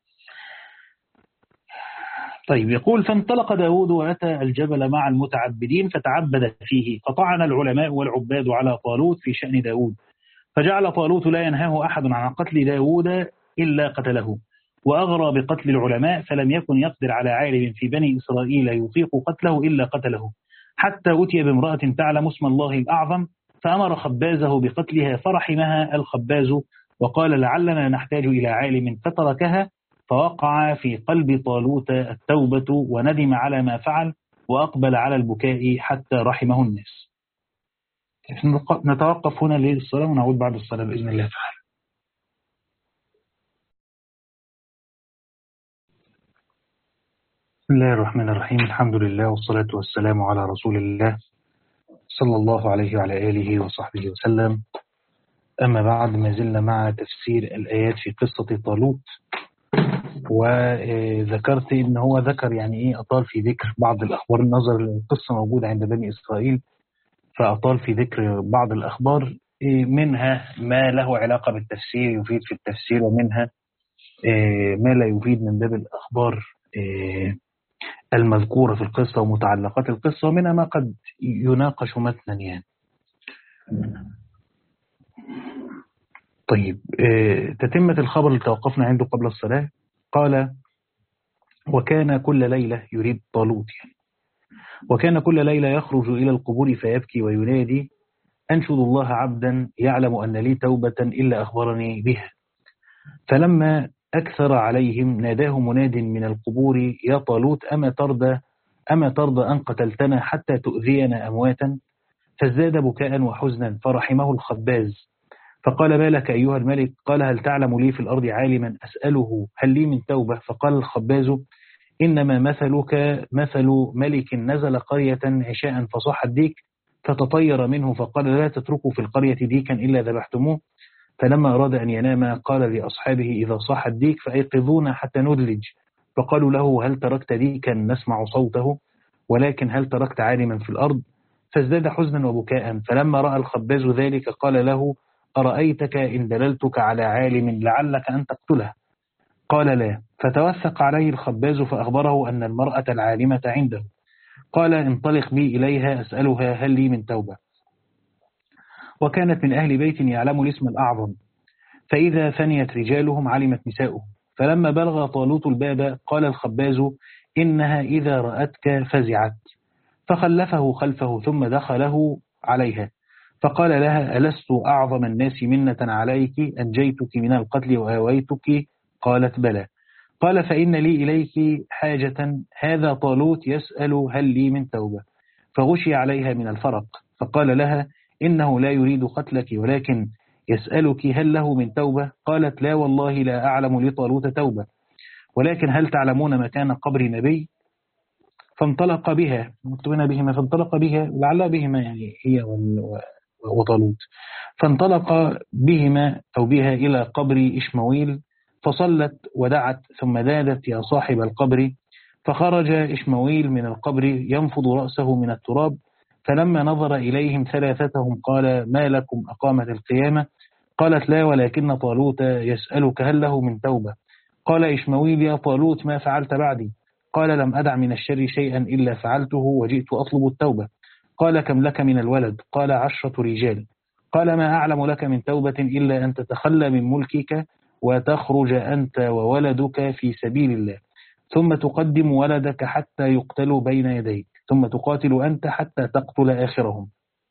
طيب يقول فانطلق داود وأتى الجبل مع المتعبدين فتعبد فيه، فطعن العلماء والعباد على طالوت في شأن داود، فجعل طالوت لا ينهاه أحد عن قتل داود إلا قتله، وأغرى بقتل العلماء، فلم يكن يقدر على عالم في بني إسرائيل يطيق قتله إلا قتله، حتى أتي بامرأة تعلم اسم الله الأعظم فأمر خبازه بقتلها، فرحمها الخباز وقال لعلنا نحتاج إلى عالم، فتركها. فوقع في قلب طالوت التوبة وندم على ما فعل وأقبل على البكاء حتى رحمه الناس. نتوقف هنا للصلاة ونعود بعد الصلاة بإذن الله تعالى. بسم الله الرحمن الرحيم، الحمد لله والصلاة والسلام على رسول الله صلى الله عليه وعلى آله وصحبه وسلم. أما بعد، ما زلنا مع تفسير الآيات في قصة طالوت، وذكرت إن هو ذكر يعني إيه أطال في ذكر بعض الأخبار، النظر القصة موجودة عند بني إسرائيل، فأطال في ذكر بعض الأخبار، منها ما له علاقة بالتفسير يفيد في التفسير، ومنها ما لا يفيد من باب الأخبار المذكورة في القصة ومتعلقات القصة، ومنها ما قد يناقش متنا يعني. طيب تتمة الخبر اللي توقفنا عنده قبل الصلاة، قال وكان كل ليلة يريد طالوت يعني وكان كل ليلة يخرج إلى القبور فيبكي وينادي أنشد الله عبدا يعلم أن لي توبة إلا أخبرني بها. فلما أكثر عليهم ناداه مناد من القبور يا طالوت أما ترضى أما ترضى أن قتلتنا حتى تؤذينا أمواتا؟ فازداد بكاء وحزنا، فرحمه الخباز فقال ما لك أيها الملك؟ قال هل تعلم لي في الأرض عالما أسأله هل لي من توبة؟ فقال الخباز إنما مثلك مثل ملك نزل قرية عشاء فصاح الديك فتطير منه، فقال لا تتركوا في القرية ديكا إلا ذبحتموه. فلما أراد أن ينام قال لأصحابه إذا صاح الديك فأيقظونا حتى ندلج. فقالوا له هل تركت ديكا نسمع صوته؟ ولكن هل تركت عالما في الأرض؟ فازداد حزنا وبكاء. فلما رأى الخباز ذلك قال له أرأيتك إن دللتك على عالم لعلك أن تقتله؟ قال لا. فتوثق عليه الخباز فأخبره أن المرأة العالمة عنده. قال انطلق بي إليها أسألها هل لي من توبة؟ وكانت من أهل بيت يعلم الاسم الأعظم، فإذا فنيت رجالهم علمت نساؤهم. فلما بلغ طالوت الباب قال الخباز إنها إذا رأتك فزعت، فخلفه خلفه ثم دخله عليها فقال لها ألست أعظم الناس منة عليك أنجيتك من القتل وآويتك؟ قالت بلى. قال فإن لي إليك حاجة، هذا طالوت يسأل هل لي من توبة. فغشي عليها من الفرق فقال لها إنه لا يريد قتلك ولكن يسألك هل له من توبة؟ قالت لا والله لا أعلم لطالوت توبة، ولكن هل تعلمون مكان قبر نبي؟ فانطلق بها مكتوبنا بهما فانطلق بها لعل بهما يعني هي وطالوت فانطلق بهما أو بها إلى قبر إشمويل فصلت ودعت ثم نادت يا صاحب القبر. فخرج إشمويل من القبر ينفض رأسه من التراب، فلما نظر إليهم ثلاثتهم قال ما لكم أقامت القيامة؟ قالت لا ولكن طالوت يسألك هل له من توبة. قال إشمويل يا طالوت ما فعلت بعدي؟ قال لم أدع من الشر شيئا إلا فعلته وجئت أطلب التوبة. قال كم لك من الولد؟ قال عشرة رجال. قال ما أعلم لك من توبة إلا أن تتخلى من ملكك وتخرج أنت وولدك في سبيل الله، ثم تقدم ولدك حتى يقتلوا بين يديك، ثم تقاتل أنت حتى تقتل آخرهم.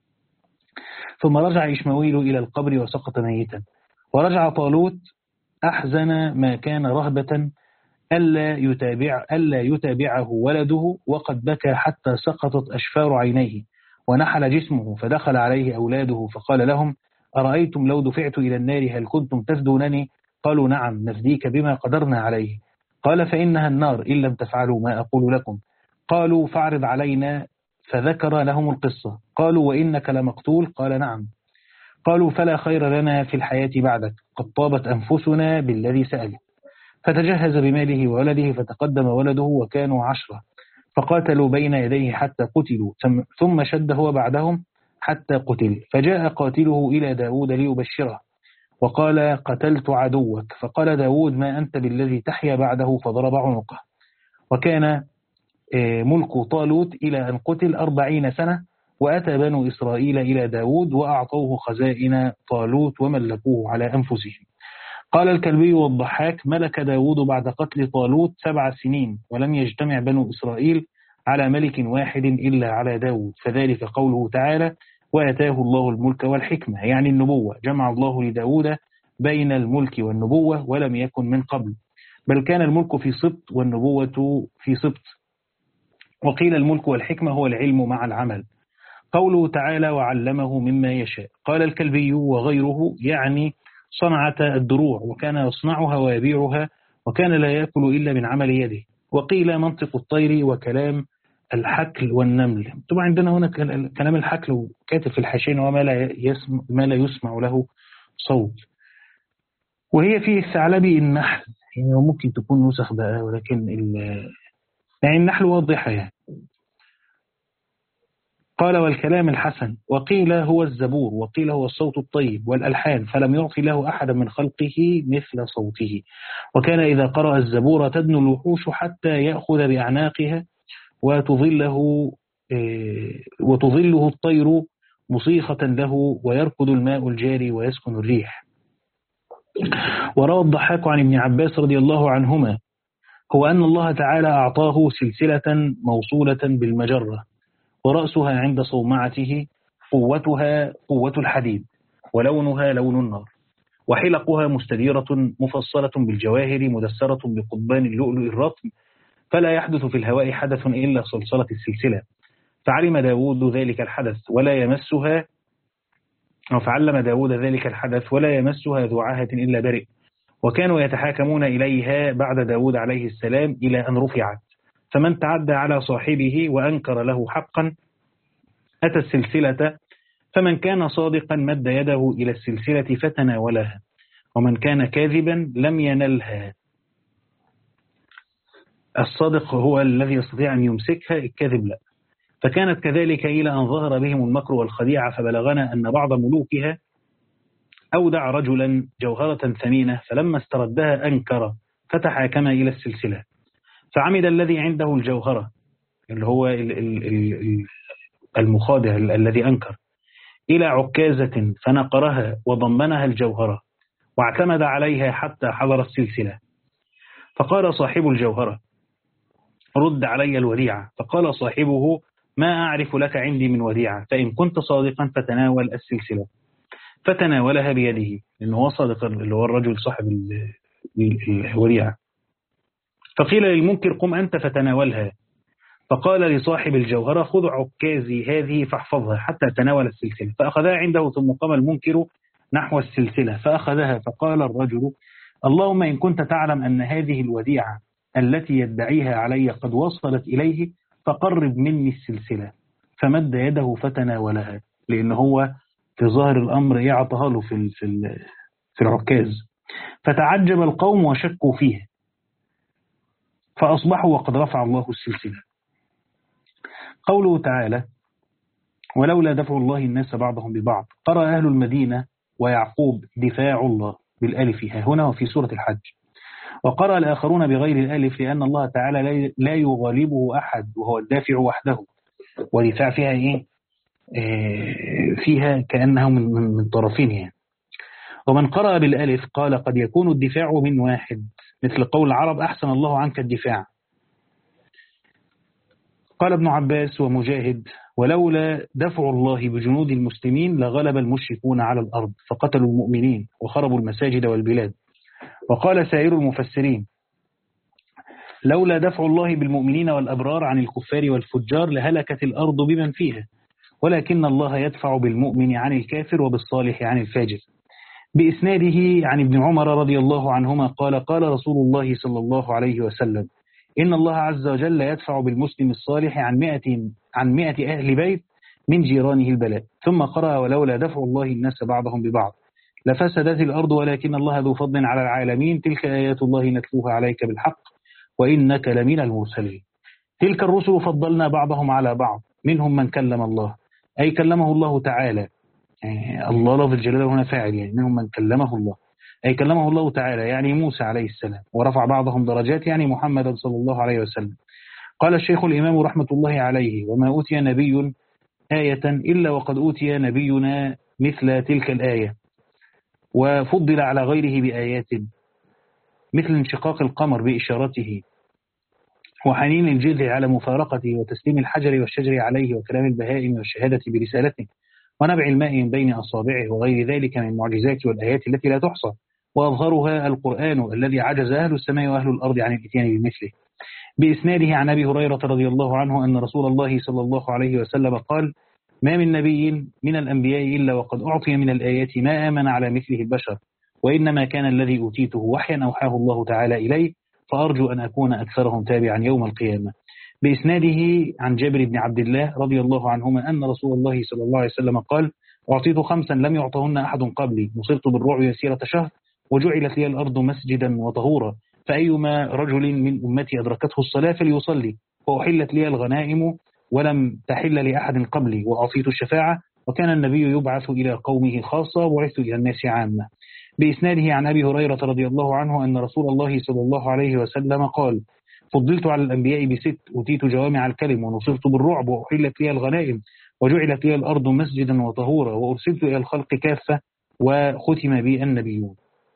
ثم رجع إشمويل إلى القبر وسقط ميتا. ورجع طالوت أحزن ما كان رهبة ألا يتابع ألا يتابعه ولده، وقد بكى حتى سقطت أشفار عينيه، ونحل جسمه، فدخل عليه أولاده فقال لهم: أرأيتم لو دفعت إلى النار هل كنتم تفدونني؟ قالوا: نعم، نفديك بما قدرنا عليه. قال: فإنها النار إن لم تفعلوا ما أقول لكم. قالوا: فاعرض علينا. فذكر لهم القصة. قالوا: وإنك لمقتول؟ قال: نعم. قالوا: فلا خير لنا في الحياة بعدك، قد طابت أنفسنا بالذي سأل. فتجهز بماله وولده، فتقدم ولده وكانوا عشرة، فقاتلوا بين يديه حتى قتلوا، ثم شد هو بعدهم حتى قتل. فجاء قاتله إلى داود ليبشره وقال: قتلت عدوك. فقال داود: ما أنت بالذي تحيا بعده، فضرب عنقه. وكان ملك طالوت إلى أن قتل أربعين سنة. وأتى بنو إسرائيل إلى داود وأعطوه خزائن طالوت وملكوه على أنفسهم. قال الكلبي والضحاك: ملك داود بعد قتل طالوت سبع سنين، ولم يجتمع بنو إسرائيل على ملك واحد إلا على داود، فذلك قوله تعالى: وآتاه الله الملك والحكمة، يعني النبوة. جمع الله لداود بين الملك والنبوة، ولم يكن من قبل، بل كان الملك في سبط والنبوة في سبط. وقيل الملك والحكمة هو العلم مع العمل. قوله تعالى: وعلمه مما يشاء. قال الكلبي وغيره يعني صنعة الدروع، وكان يصنعها ويبيعها، وكان لا يأكل إلا من عمل يده. وقيل منطق الطير وكلام الحكل والنمل. طبعا عندنا هنا كلام الحكل وكاتب في الحاشين: وما لا يسمع, ما لا يسمع له صوت. وهي في الثعلبي النحل، يعني ممكن تكون نسخ بقى، ولكن يعني النحل واضحة يعني. قال: والكلام الحسن. وقيل هو الزبور، وقيل هو الصوت الطيب والألحان، فلم يعطي له أحد من خلقه مثل صوته. وكان إذا قرأ الزبور تدنو الوحوش حتى يأخذ بأعناقها، وتظله وتظله الطير مصيخة له، ويركض الماء الجاري ويسكن الريح. وروى الضحاك عن ابن عباس رضي الله عنهما هو أن الله تعالى أعطاه سلسلة موصولة بالمجرة، ورأسها عند صومعته قوتها قوة الحديد، ولونها لون النار، وحلقها مستديرة مفصلة بالجواهر مدسرة بقضبان اللؤلؤ الرطب، فلا يحدث في الهواء حدث إلا صلصلة السلسلة. فعلم داود ذلك الحدث ولا يمسها أو فعلم داود ذلك الحدث ولا يمسها ذو عاهة إلا برئ. وكانوا يتحاكمون إليها بعد داود عليه السلام إلى أن رفعت، فمن تعدى على صاحبه وأنكر له حقا أتى السلسلة، فمن كان صادقا مد يده إلى السلسلة فتناولها، ومن كان كاذبا لم ينلها. الصادق هو الذي يستطيع أن يمسكها، الكاذب لا. فكانت كذلك إلى أن ظهر بهم المكر والخديعة، فبلغنا أن بعض ملوكها أودع رجلا جوهرة ثمينة، فلما استردها أنكر فتحاكم إلى السلسلة. فعمد الذي عنده الجوهرة اللي هو المخادع الذي أنكر إلى عكازة فنقرها وضمنها الجوهرة، واعتمد عليها حتى حضر السلسلة. فقال صاحب الجوهرة: رد علي الوديعة. فقال صاحبه: ما أعرف لك عندي من وديعة، فإن كنت صادقا فتناول السلسلة. فتناولها بيده، لأنه هو صادق اللي هو الرجل صاحب الوديعة. فقيل للمنكر: قم أنت فتناولها. فقال لصاحب الجوهرة: خذ عكازي هذه فاحفظها حتى تناول السلسلة. فأخذها عنده، ثم قام المنكر نحو السلسلة فأخذها. فقال الرجل: اللهم إن كنت تعلم أن هذه الوديعة التي يدعيها علي قد وصلت إليه فقرب مني السلسلة. فمد يده فتناولها، لأن هو في ظاهر الأمر يعطها له في في العكاز. فتعجب القوم وشكوا فيه، فأصبحوا وقد رفع الله السلسلة. قوله تعالى: ولولا دفع الله الناس بعضهم ببعض. قرأ أهل المدينة ويعقوب دفاع الله بالألف ها هنا وفي سورة الحج، وقرأ الآخرون بغير الألف لأن الله تعالى لا يغالبه أحد وهو الدافع وحده، ودفاع فيها إيه؟ آه فيها كأنه من, من طرفين يعني. ومن قرأ بالألف قال: قد يكون الدفاع من واحد، مثل قول العرب: أحسن الله عنك الدفاع. قال ابن عباس ومجاهد: ولولا دفع الله بجنود المسلمين لغلب المشركون على الأرض فقتلوا المؤمنين وخربوا المساجد والبلاد. وقال سائر المفسرين: لولا دفع الله بالمؤمنين والأبرار عن الكفار والفجار لهلكت الأرض بمن فيها، ولكن الله يدفع بالمؤمن عن الكافر وبالصالح عن الفاجر. بإسناده عن ابن عمر رضي الله عنهما قال قال رسول الله صلى الله عليه وسلم إن الله عز وجل يدفع بالمسلم الصالح عن مئة عن مئة أهل بيت من جيرانه البلاء. ثم قرأ ولولا دفع الله الناس بعضهم ببعض لفسدت الأرض ولكن الله ذو فضل على العالمين تلك آيات الله نتلوها عليك بالحق وإنك لمن المرسلين. تلك الرسل فضلنا بعضهم على بعض منهم من كلم الله أي كلمه الله تعالى، يعني الله لفظ الجلالة هنا فاعل، يعني منهم من كلمه الله أي كلمه الله تعالى يعني موسى عليه السلام، ورفع بعضهم درجات يعني محمد صلى الله عليه وسلم. قال الشيخ الإمام رحمة الله عليه وما أوتي نبي آية إلا وقد أوتي نبينا مثل تلك الآية وفضل على غيره بآيات مثل انشقاق القمر بإشارته وحنين الجذع على مفارقته وتسليم الحجر والشجر عليه وكلام البهائم والشهادة برسالته ونبع الماء من بين أصابعه وغير ذلك من المعجزات والآيات التي لا تحصى، وأظهرها القرآن الذي عجز أهل السماء وأهل الأرض عن الإتيان بمثله. بإسناده عن أبي هريرة رضي الله عنه أن رسول الله صلى الله عليه وسلم قال ما من نبي من الأنبياء إلا وقد أعطي من الآيات ما آمن على مثله البشر، وإنما كان الذي أوتيته وحيا أوحاه الله تعالى إليه، فأرجو أن أكون أكثرهم تابعا يوم القيامة. بإسناده عن جابر بن عبد الله رضي الله عنهما أن رسول الله صلى الله عليه وسلم قال أعطيت خمسا لم يعطهن أحد قبلي، نصرت بالرعب يسيرة شهر، وجعلت لي الأرض مسجدا وطهورا، فأيما رجل من أمتي أدركته الصلاة فليصلي، وأحلت لي الغنائم ولم تحل لأحد قبلي، وأعطيت الشفاعة، وكان النبي يبعث إلى قومه خاصة وبعثت إلى الناس عامة. بإسناده عن أبي هريرة رضي الله عنه أن رسول الله صلى الله عليه وسلم قال فضلت على الأنبياء بست، أوتيت جوامع الكلم، ونصرت بالرعب، وأحلت لي الغنائم، وجعلت لي الأرض مسجدا وطهورا، وأرسلت إلى الخلق كافة، وختم بي النبيون.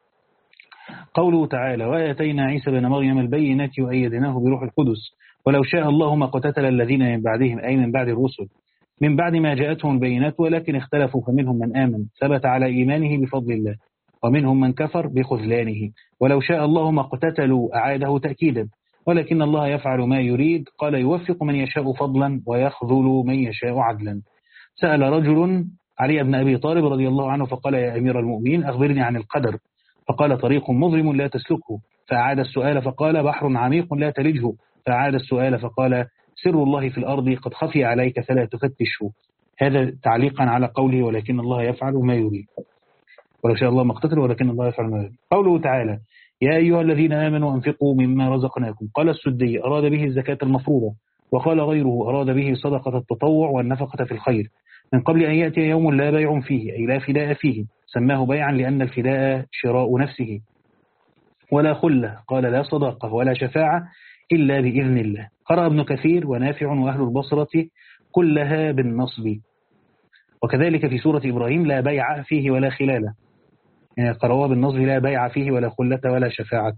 قوله تعالى وآتينا عيسى بن مريم البينات وأيدناه بروح القدس، ولو شاء الله ما قتتل الذين من بعدهم أي من بعد الرسل من بعد ما جاءتهم البينات ولكن اختلفوا، فمنهم من آمن ثبت على إيمانه بفضل الله، ومنهم من كفر بخذلانه، ولو شاء الله ما قتتلوا أعاده تأكيدا، ولكن الله يفعل ما يريد. قال يوفق من يشاء فضلا ويخذل من يشاء عدلا. سأل رجل علي بن أبي طالب رضي الله عنه فقال يا أمير المؤمنين أخبرني عن القدر، فقال طريق مظلم لا تسلكه، فأعاد السؤال فقال بحر عميق لا تلجه، فأعاد السؤال فقال سر الله في الأرض قد خفي عليك فلا تفتشه. هذا تعليقا على قوله ولكن الله يفعل ما يريد، ولو شاء الله ما اقتتل ولكن الله يفعل ما يريد. قوله تعالى يا أيها الذين آمنوا أنفقوا مما رزقناكم، قال السدي أراد به الزكاة المفروضة، وقال غيره أراد به صدقة التطوع والنفقة في الخير من قبل أن يأتي يوم لا بيع فيه أي لا فداء فيه، سماه بيعا لأن الفداء شراء نفسه، ولا خلة قال لا صداقة ولا شفاعة إلا بإذن الله. قرأ ابن كثير ونافع وأهل البصرة كلها بالنصب، وكذلك في سورة إبراهيم لا بيع فيه ولا خلالة، يعني قرأوها بالنصب لا بيع فيه ولا خلة ولا شفاعة،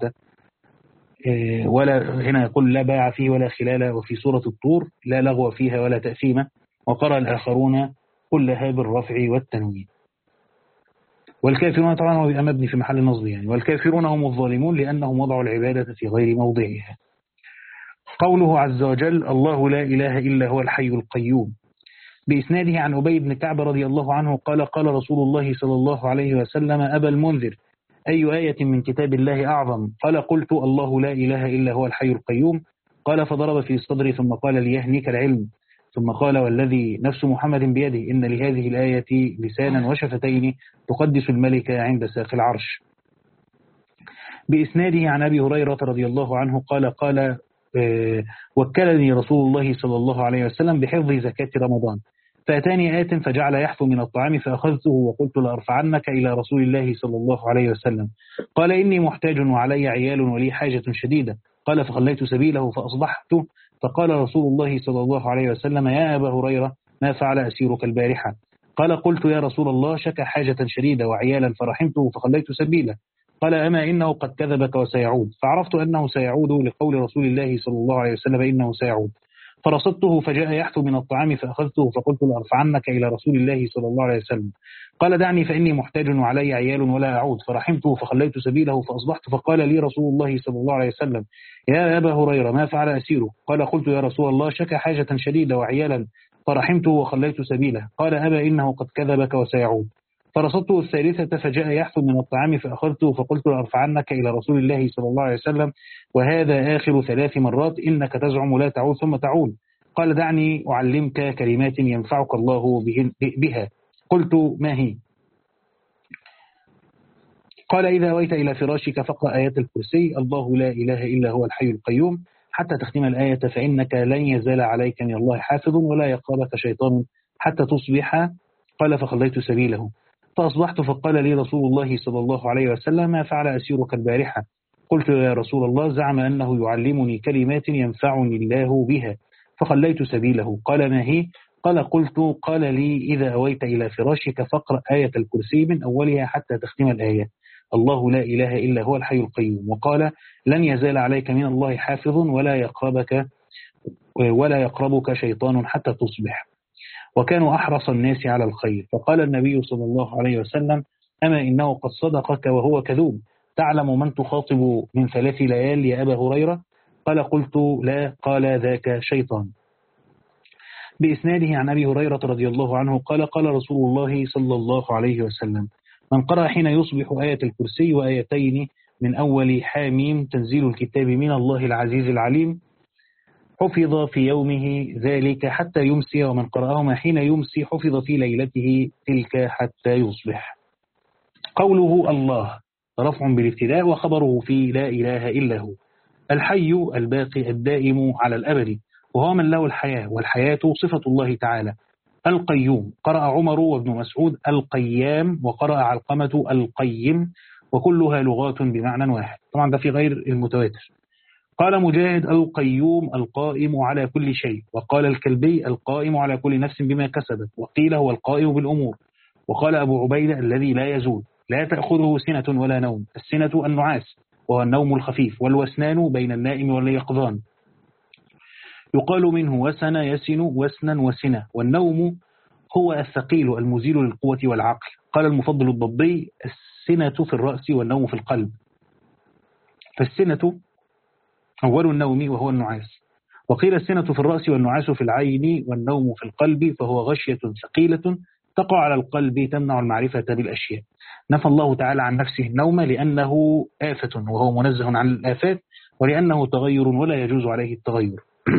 ولا هنا يقول لا بيع فيه ولا خلالة. وفي سورة الطور لا لغو فيها ولا تأثيمة. وقرأ الآخرون كلها بالرفع والتنوين. والكافرون طبعا هو مبني في محل نصب يعني، والكافرون هم الظالمون لأنهم وضعوا العبادة في غير موضعها. قوله عز وجل الله لا إله إلا هو الحي القيوم. بإسناده عن أبي بن كعب رضي الله عنه قال قال رسول الله صلى الله عليه وسلم أبا المنذر أي آية من كتاب الله أعظم؟ قال قلت الله لا إله إلا هو الحي القيوم. قال فضرب في صدري ثم قال ليهنيك العلم، ثم قال والذي نفس محمد بيده إن لهذه الآية لسانا وشفتين تقدس الملك عند ساق العرش. بإسناده عن أبي هريرة رضي الله عنه قال قال أه وكلني رسول الله صلى الله عليه وسلم بحفظ زكاة رمضان، فأتاني آت فجعل يحفو من الطعام فأخذته وقلت لأرفعنك إلى رسول الله صلى الله عليه وسلم. قال إني محتاج وعلي عيال ولي حاجة شديدة. قال فخليت سبيله فأصبحت، فقال رسول الله صلى الله عليه وسلم يا أبا هريرة ما فعل أسيرك البارحة؟ قال قلت يا رسول الله شكى حاجة شديدة وعيالا فرحمته فخليت سبيله. قال أما إنه قد كذبك وسيعود، فعرفت أنه سيعود لقول رسول الله صلى الله عليه وسلم إنه سيعود، فرصدته فجاء يحثو من الطعام فأخذته فقلت لأرفعنك إلى رسول الله صلى الله عليه وسلم. قال دعني فإني محتاج وعلي عيال ولا أعود، فرحمته فخليت سبيله فأصبحت، فقال لي رسول الله صلى الله عليه وسلم يا أبا هريرة ما فعل أسيره؟ قال قلت يا رسول الله شكى حاجة شديدة وعيالا فرحمته وخليت سبيله. قال أبا إنه قد كذبك وسيعود. فرصدته الثالثة فجاء يحث من الطعام فأخذته فقلت لأرفعنك إلى رسول الله صلى الله عليه وسلم وهذا آخر ثلاث مرات إنك تزعم لا تعود ثم تعود. قال دعني أعلمك كلمات ينفعك الله بها. قلت ما هي؟ قال إذا أويت إلى فراشك فاقرأ آيات الكرسي الله لا إله إلا هو الحي القيوم حتى تختم الآية فإنك لن يزال عليك من الله حافظ ولا يقربك شيطان حتى تصبح. قال فخليت سبيله فأصبحت فقال لي رسول الله صلى الله عليه وسلم ما فعل أسيرك البارحة؟ قلت يا رسول الله زعم أنه يعلمني كلمات ينفعني الله بها فخليت سبيله. قال ما هي؟ قال قلت قال لي إذا أويت إلى فراشك فاقرأ آية الكرسي من أولها حتى تختم الآية الله لا إله إلا هو الحي القيوم. وقال لن يزال عليك من الله حافظ ولا يقربك ولا يقربك شيطان حتى تصبح. وكانوا أحرص الناس على الخير. فقال النبي صلى الله عليه وسلم أما إنه قد صدقك وهو كذوب تعلم من تخاطب من ثلاث ليال يا أبا هريرة؟ قال قلت لا. قال ذاك شيطان. بإسناده عن أبي هريرة رضي الله عنه قال قال رسول الله صلى الله عليه وسلم من قرأ حين يصبح آية الكرسي وآيتين من أول حاميم تنزيل الكتاب من الله العزيز العليم حفظ في يومه ذلك حتى يمسي ومن قرأهما حين يمسي حفظ في ليلته تلك حتى يصبح. قوله الله رفع بالابتداء وخبره في لا إله إلا هو الحي الباقي الدائم على الأبد وهو من له الحياة والحياة صفة الله تعالى. القيوم قرأ عمر وابن مسعود القيام وقرأ علقمة القيم وكلها لغات بمعنى واحد. طبعا ده في غير المتواتر. قال مجاهد القيوم القائم على كل شيء. وقال الكلبي القائم على كل نفس بما كسبت. وقيل هو القائم بالأمور. وقال أبو عبيدة الذي لا يزول لا تأخذه سنة ولا نوم. السنة النعاس وهو النوم الخفيف والوسنان بين النائم واليقظان يقال منه وسن يسن وسنا وسنة. والنوم هو الثقيل المزيل للقوة والعقل. قال المفضل الضبي السنة في الرأس والنوم في القلب. فالسنة أول النوم وهو النعاس. وقيل السنة في الرأس والنعاس في العين والنوم في القلب فهو غشية ثقيلة تقع على القلب تمنع المعرفة بالأشياء. نفى الله تعالى عن نفسه النوم لأنه آفة وهو منزه عن الآفات ولأنه تغير ولا يجوز عليه التغير.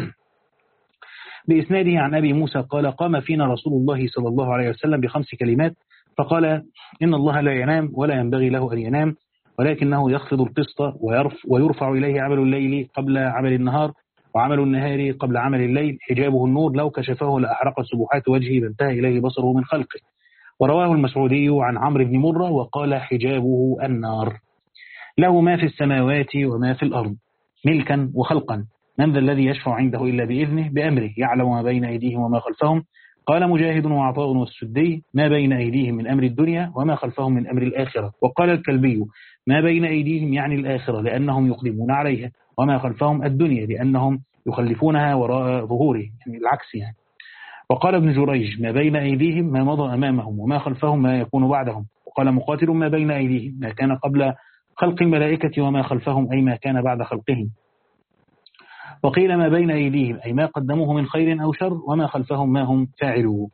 بإسناده عن أبي موسى قال قام فينا رسول الله صلى الله عليه وسلم بخمس كلمات فقال إن الله لا ينام ولا ينبغي له أن ينام ولكنه يخفض القسط ويرفع إليه عمل الليل قبل عمل النهار وعمل النهار قبل عمل الليل حجابه النور لو كشفه لأحرقت سبحات وجهه لانتهى إليه بصره من خلقه. ورواه المسعودي عن عمرو بن مرة وقال حجابه النار. له ما في السماوات وما في الأرض ملكا وخلقا من ذا الذي يشفع عنده إلا بإذنه بأمره يعلم ما بين أيديهم وما خلفهم. قال مجاهد وعطاء والسدي ما بين أيديهم من أمر الدنيا وما خلفهم من أمر الآخرة. وقال الكلبي ما بين أيديهم يعني الآخرة لأنهم يقدمون عليها وما خلفهم الدنيا لأنهم يخلفونها وراء ظهوره يعني العكس يعني. وقال ابن جريج ما بين أيديهم ما مضى أمامهم وما خلفهم ما يكون بعدهم. وقال مقاتل ما بين أيديهم ما كان قبل خلق الملائكة وما خلفهم أي ما كان بعد خلقهم. وقيل ما بين أيديهم أي ما قدموه من خير أو شر وما خلفهم ما هم فاعلوه.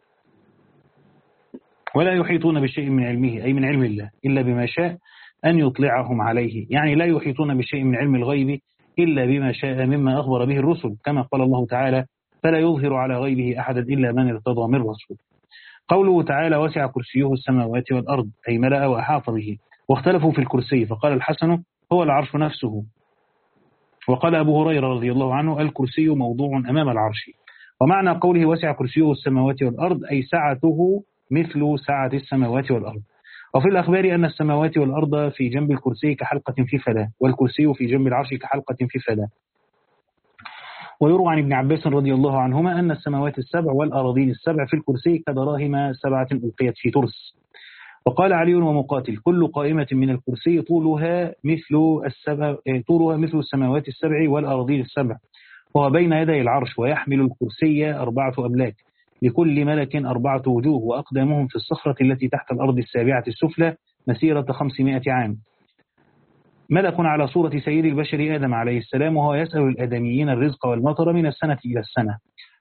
ولا يحيطون بشيء من علمه أي من علم الله إلا بما شاء أن يطلعهم عليه يعني لا يحيطون بشيء من علم الغيب إلا بما شاء مما أخبر به الرسل كما قال الله تعالى فلا يظهر على غيبه أحدا إلا من ارتضى من رسول. قوله تعالى وسع كرسيه السماوات والأرض أي ملأ وأحاط به. واختلفوا في الكرسي فقال الحسن هو العرش نفسه. وقال أبو هريرة رضي الله عنه الكرسي موضوع أمام العرش. ومعنى قوله وسع كرسيه السماوات والأرض أي سعته مثل سعة السماوات والأرض. وفي الأخبار أن السماوات والأرض في جنب الكرسي كحلقة في فلاة والكرسي في جنب العرش كحلقة في فلاة. ويروى عن ابن عباس رضي الله عنهما أن السماوات السبع والأراضين السبع في الكرسي كدراهم سبعة ألقيت في ترس. وقال علي ومقاتل كل قائمة من الكرسي طولها مثل السبع طولها مثل السماوات السبع والأراضين السبع وهو بين يدي العرش ويحمل الكرسي أربعة أملاك لكل ملك أربعة وجوه وأقدامهم في الصخرة التي تحت الأرض السابعة السفلى مسيرة خمسمائة عام. ملك على صورة سيد البشر آدم عليه السلام وهو يسأل الآدميين الرزق والمطر من السنة إلى السنة.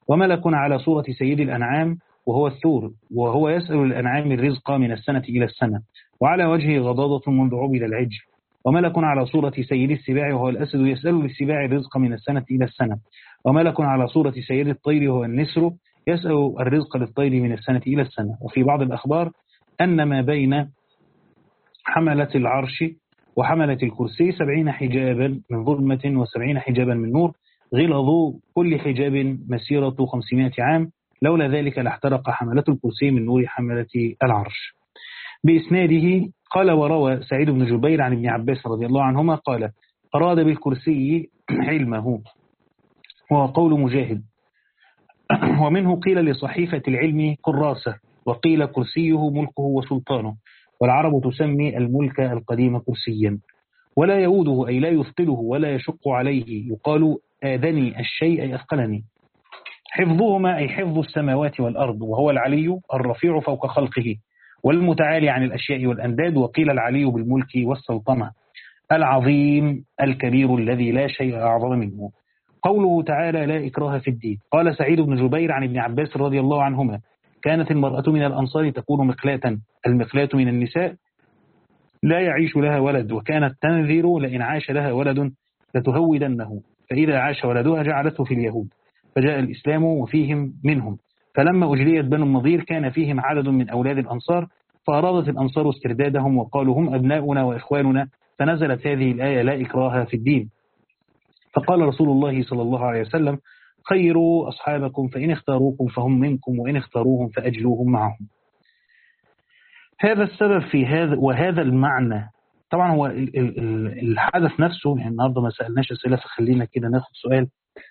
وملك على صورة سيد الأنعام وهو الثور، وهو يسأل الأنعام الرزق من السنة إلى السنة، وعلى وجهه غضاضة منذ عبد العجل. وملك على صورة سيد السباع وهو الأسد يسأل للسباع الرزق من السنة إلى السنة. وملك على صورة سيد الطير وهو النسر يسأل الرزق للطير من السنة إلى السنة. وفي بعض الأخبار أن ما بين حملة العرش وحملة الكرسي سبعين حجابا من ظلمة وسبعين حجابا من نور، غلظ كل حجاب مسيرة خمسمائة عام، لولا ذلك لاحترق حملة الكرسي من نور حملة العرش. بإسناده قال: وروى سعيد بن جبير عن ابن عباس رضي الله عنهما قال: أراد بالكرسي علمه، وهو قول مجاهد. ومنه قيل لصحيفة العلم كراسة، وقيل كرسيه ملكه وسلطانه، والعرب تسمي الملك القديم كرسيا. ولا يؤوده أي لا يثقله ولا يشق عليه، يقال آذني الشيء أي أثقلني. حفظهما أي حفظ السماوات والأرض، وهو العلي الرفيع فوق خلقه والمتعالي عن الأشياء والأنداد. وقيل العلي بالملك والسلطنة، العظيم الكبير الذي لا شيء أعظم منه. قوله تعالى: لا إكراه في الدين. قال سعيد بن جبير عن ابن عباس رضي الله عنهما: كانت المرأة من الأنصار تكون مقلاة، المقلاة من النساء لا يعيش لها ولد، وكانت تنذر لئن عاش لها ولد لتهودنه، فإذا عاش ولدها جعلته في اليهود، فجاء الإسلام وفيهم منهم. فلما أجليت بنو النضير كان فيهم عدد من أولاد الأنصار، فأرادت الأنصار استردادهم وقالوا: هم أبناؤنا وإخواننا، فنزلت هذه الآية: لا إكراه في الدين. فقال رسول الله صلى الله عليه وسلم: خيروا أصحابكم فإن اختاروكم فهم منكم، وإن اختاروهم فأجلوهم معهم. هذا السبب في هذا وهذا المعنى. طبعا هو الحدث نفسه، يعني النهارده ما سألناش أسئلة، فخلينا كده ناخد سؤال.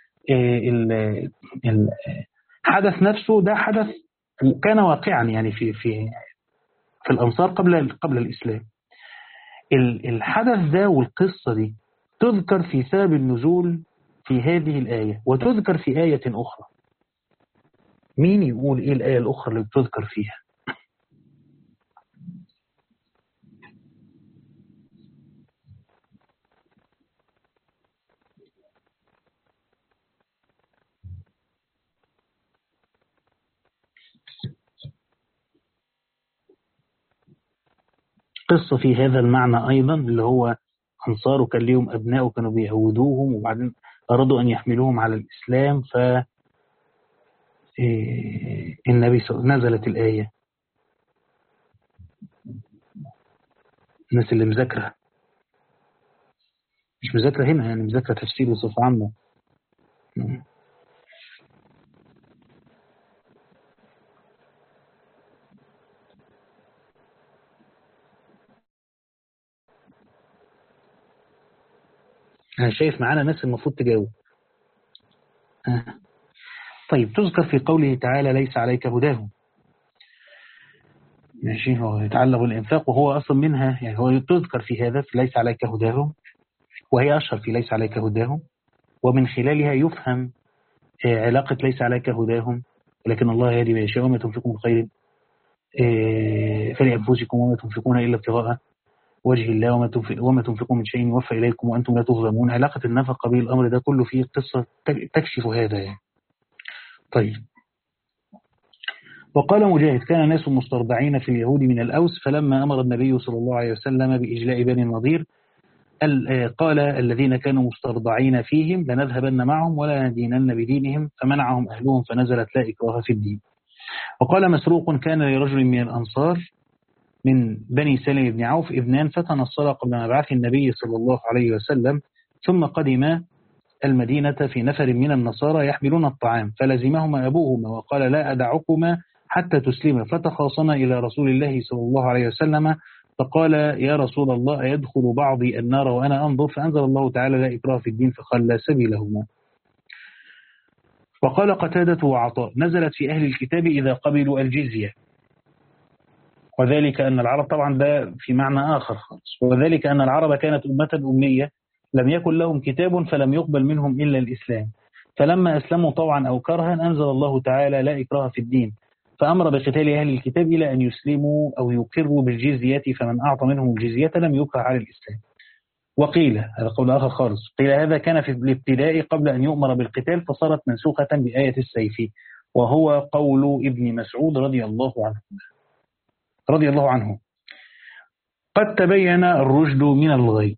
الحدث نفسه ده حدث كان واقعا يعني في في في الأنصار قبل قبل الإسلام. الحدث ده والقصة دي تذكر في سبب النزول في هذه الآية، وتذكر في آية أخرى. مين يقول إيه الآية الأخرى اللي بتذكر فيها؟ قصة في هذا المعنى أيضا، اللي هو أنصار كان لهم أبناء كانوا بيهودوهم، وبعدين أرادوا أن يحملوهم على الإسلام، ف النبي نزلت الآية. الناس اللي مذاكرة مش مذاكرة هنا، يعني مذاكرة تفسير بصفة عامة. أنا شايف معانا ناس المفروض تجاوب. طيب، تذكر في قوله تعالى: ليس عليك هداهم. ماشي، هو يتعلق الإنفاق، وهو أصلا منها، يعني هو تذكر في هذا في ليس عليك هداهم، وهي أشهر في ليس عليك هداهم، ومن خلالها يفهم علاقة ليس عليك هداهم، لكن الله يهدي من يشاء، وما تنفقون من خير فلأنفسكم وما تنفقون إلا ابتغاء وجه الله، وما وما تنفقوا من شيء يوفى إليكم وأنتم لا تظلمون. علاقة النفقة بالأمر ده كله فيه قصة تكشف هذا يعني. طيب، وقال مجاهد: كان ناس مسترضعين في اليهود من الأوس، فلما أمر النبي صلى الله عليه وسلم بإجلاء بني النضير قال: الذين كانوا مسترضعين فيهم لنذهبن معهم ولا ندينن بدينهم، فمنعهم أهلهم، فنزلت لا إكراه في الدين. وقال مسروق: كان لرجل من الأنصار من بني سلم بن عوف ابنان، فتنصر قبل مبعث النبي صلى الله عليه وسلم، ثم قدم المدينة في نفر من النصارى يحملون الطعام، فلزمهما أبوهما وقال: لا أدعكما حتى تسلما، فتخاصما إلى رسول الله صلى الله عليه وسلم، فقال: يا رسول الله، يدخل بعضي النار وأنا أنظر؟ فأنزل الله تعالى: لا إكراه في الدين، فخلى سبيلهما. وقال قتادة وعطاء: نزلت في أهل الكتاب إذا قبلوا الجزية، وذلك أن العرب، طبعا ده في معنى آخر خالص، وذلك أن العرب كانت أمة أمية لم يكن لهم كتاب فلم يقبل منهم إلا الإسلام، فلما أسلموا طوعا أو كرها أنزل الله تعالى: لا إكراه في الدين، فأمر بقتال أهل الكتاب إلى أن يسلموا أو يقروا بالجزية، فمن أعطى منهم الجزية لم يكره على الإسلام. وقيل هذا قول آخر خالص، قيل هذا كان في الابتداء قبل أن يؤمر بالقتال فصارت منسوخة بآية السيف، وهو قول ابن مسعود رضي الله عنه رضي الله عنه قد تبين الرشد من الغي،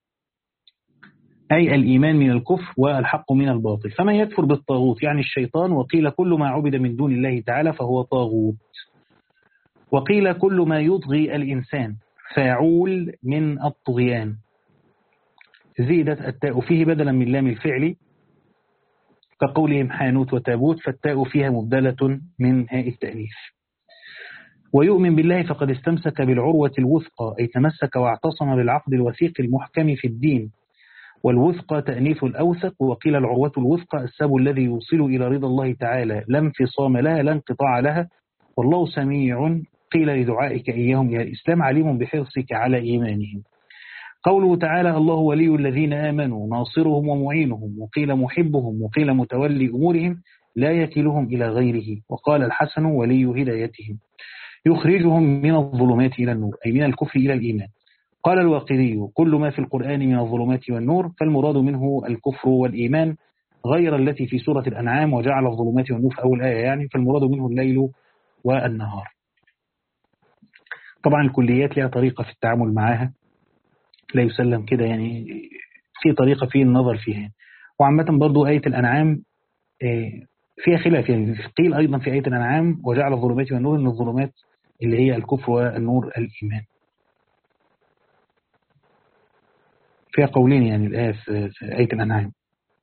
أي الإيمان من الكفر والحق من الباطل، فمن يكفر بالطاغوت يعني الشيطان، وقيل كل ما عبد من دون الله تعالى فهو طاغوت، وقيل كل ما يطغي الإنسان، فاعول من الطغيان، زيدت التاء فيه بدلا من لام الفعل كقولهم حانوت وتابوت، فالتاء فيها مبدلة من هاء التأنيث. ويؤمن بالله فقد استمسك بالعروة الوثقى، أي تمسك واعتصم بالعقد الوثيق المحكم في الدين، والوثقى تأنيث الأوثق، وقيل العروة الوثقى السبب الذي يوصل إلى رضا الله تعالى لا انفصام لها لا انقطاع لها، والله سميع قيل لدعائك إياهم إلى الإسلام عليم بحرصك على إيمانهم. قوله تعالى الله ولي الذين آمنوا ناصرهم ومعينهم، وقيل محبهم، وقيل متولي أمورهم لا يكلهم إلى غيره، وقال الحسن ولي هدايتهم يخرجهم من الظلمات إلى النور، أي من الكفر إلى الإيمان. قال الواقدي كل ما في القرآن من الظلمات والنور، فالمراد منه الكفر والإيمان، غير التي في سورة الأنعام وجعل الظلمات والنور في أول آية يعني، فالمراد منه الليل والنهار. طبعا الكليات لها طريقة في التعامل معها لا يسلم كده يعني، في طريقة في النظر فيها، وعامة برضو آية الأنعام فيها خلاف يعني، قيل أيضا في آية الأنعام وجعل الظلمات والنور إن الظلمات اللي هي الكفر والنور الإيمان، فيها قولين يعني الآية في آية الأنعام.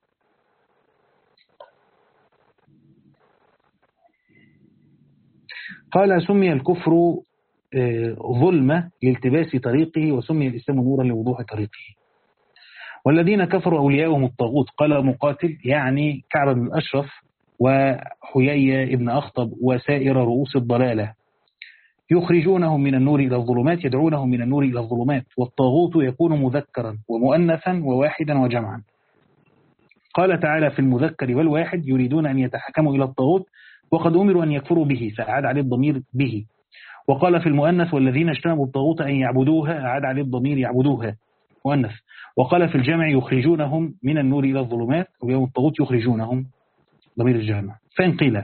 قال سمي الكفر ظلمة لالتباس طريقه، وسمي الإسلام نورا لوضوح طريقه. والذين كفروا أولياءهم الطاغوت، قال مقاتل يعني كعب بن الأشرف وحيي بن أخطب وسائر رؤوس الضلالة، يخرجونهم من النور إلى الظلمات، يدعونهم من النور إلى الظلمات، والطاغوت يكون مذكرا ومؤنثا وواحدا وجمعا. قال تعالى في المذكر والواحد يريدون أن يتحكموا إلى الطاغوت وقد أمروا أن يكفروا به، فأعاد عليه الضمير به. وقال في المؤنث والذين اجتنبوا الطاغوت أن يعبدوها، أعاد عليه الضمير يعبدوها مؤنث. وقال في الجمع يخرجونهم من النور إلى الظلمات، ويوم الطاغوت يخرجونهم ضمير الجمع. فإن قيل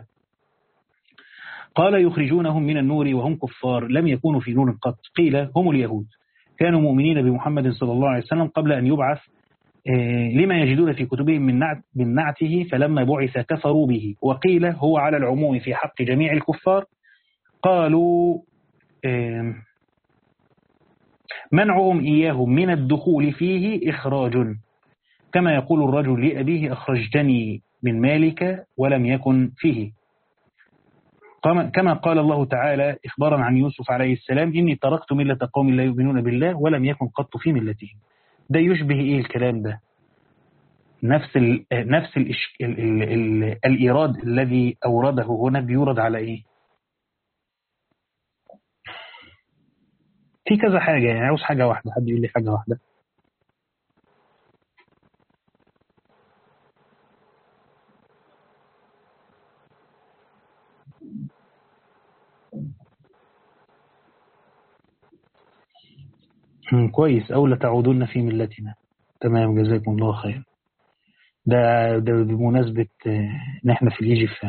قال يخرجونهم من النور وهم كفار لم يكونوا في نور قط، قيل هم اليهود كانوا مؤمنين بمحمد صلى الله عليه وسلم قبل أن يبعث لما يجدون في كتبهم من نعت من نعته، فلما بعث كفروا به. وقيل هو على العموم في حق جميع الكفار، قالوا منعهم إياهم من الدخول فيه إخراج، كما يقول الرجل لأبيه أخرجتني من مالك ولم يكن فيه، كما قال الله تعالى إخبارا عن يوسف عليه السلام إني تركت ملة قوم لا يؤمنون بالله ولم يكن قط في ملتهم. ده يشبه إيه الكلام ده؟ نفس ال نفس ال ال ال ال الإيراد الذي أورده هنا بيورد على إيه؟ في كذا حاجة يعني، عاوز حاجة واحدة، حد يقول لي حاجة واحدة. كويس، أو لتعودون في ملتنا. تمام، جزاكم الله خير. ده ده بمناسبة إن إحنا في الإيجي في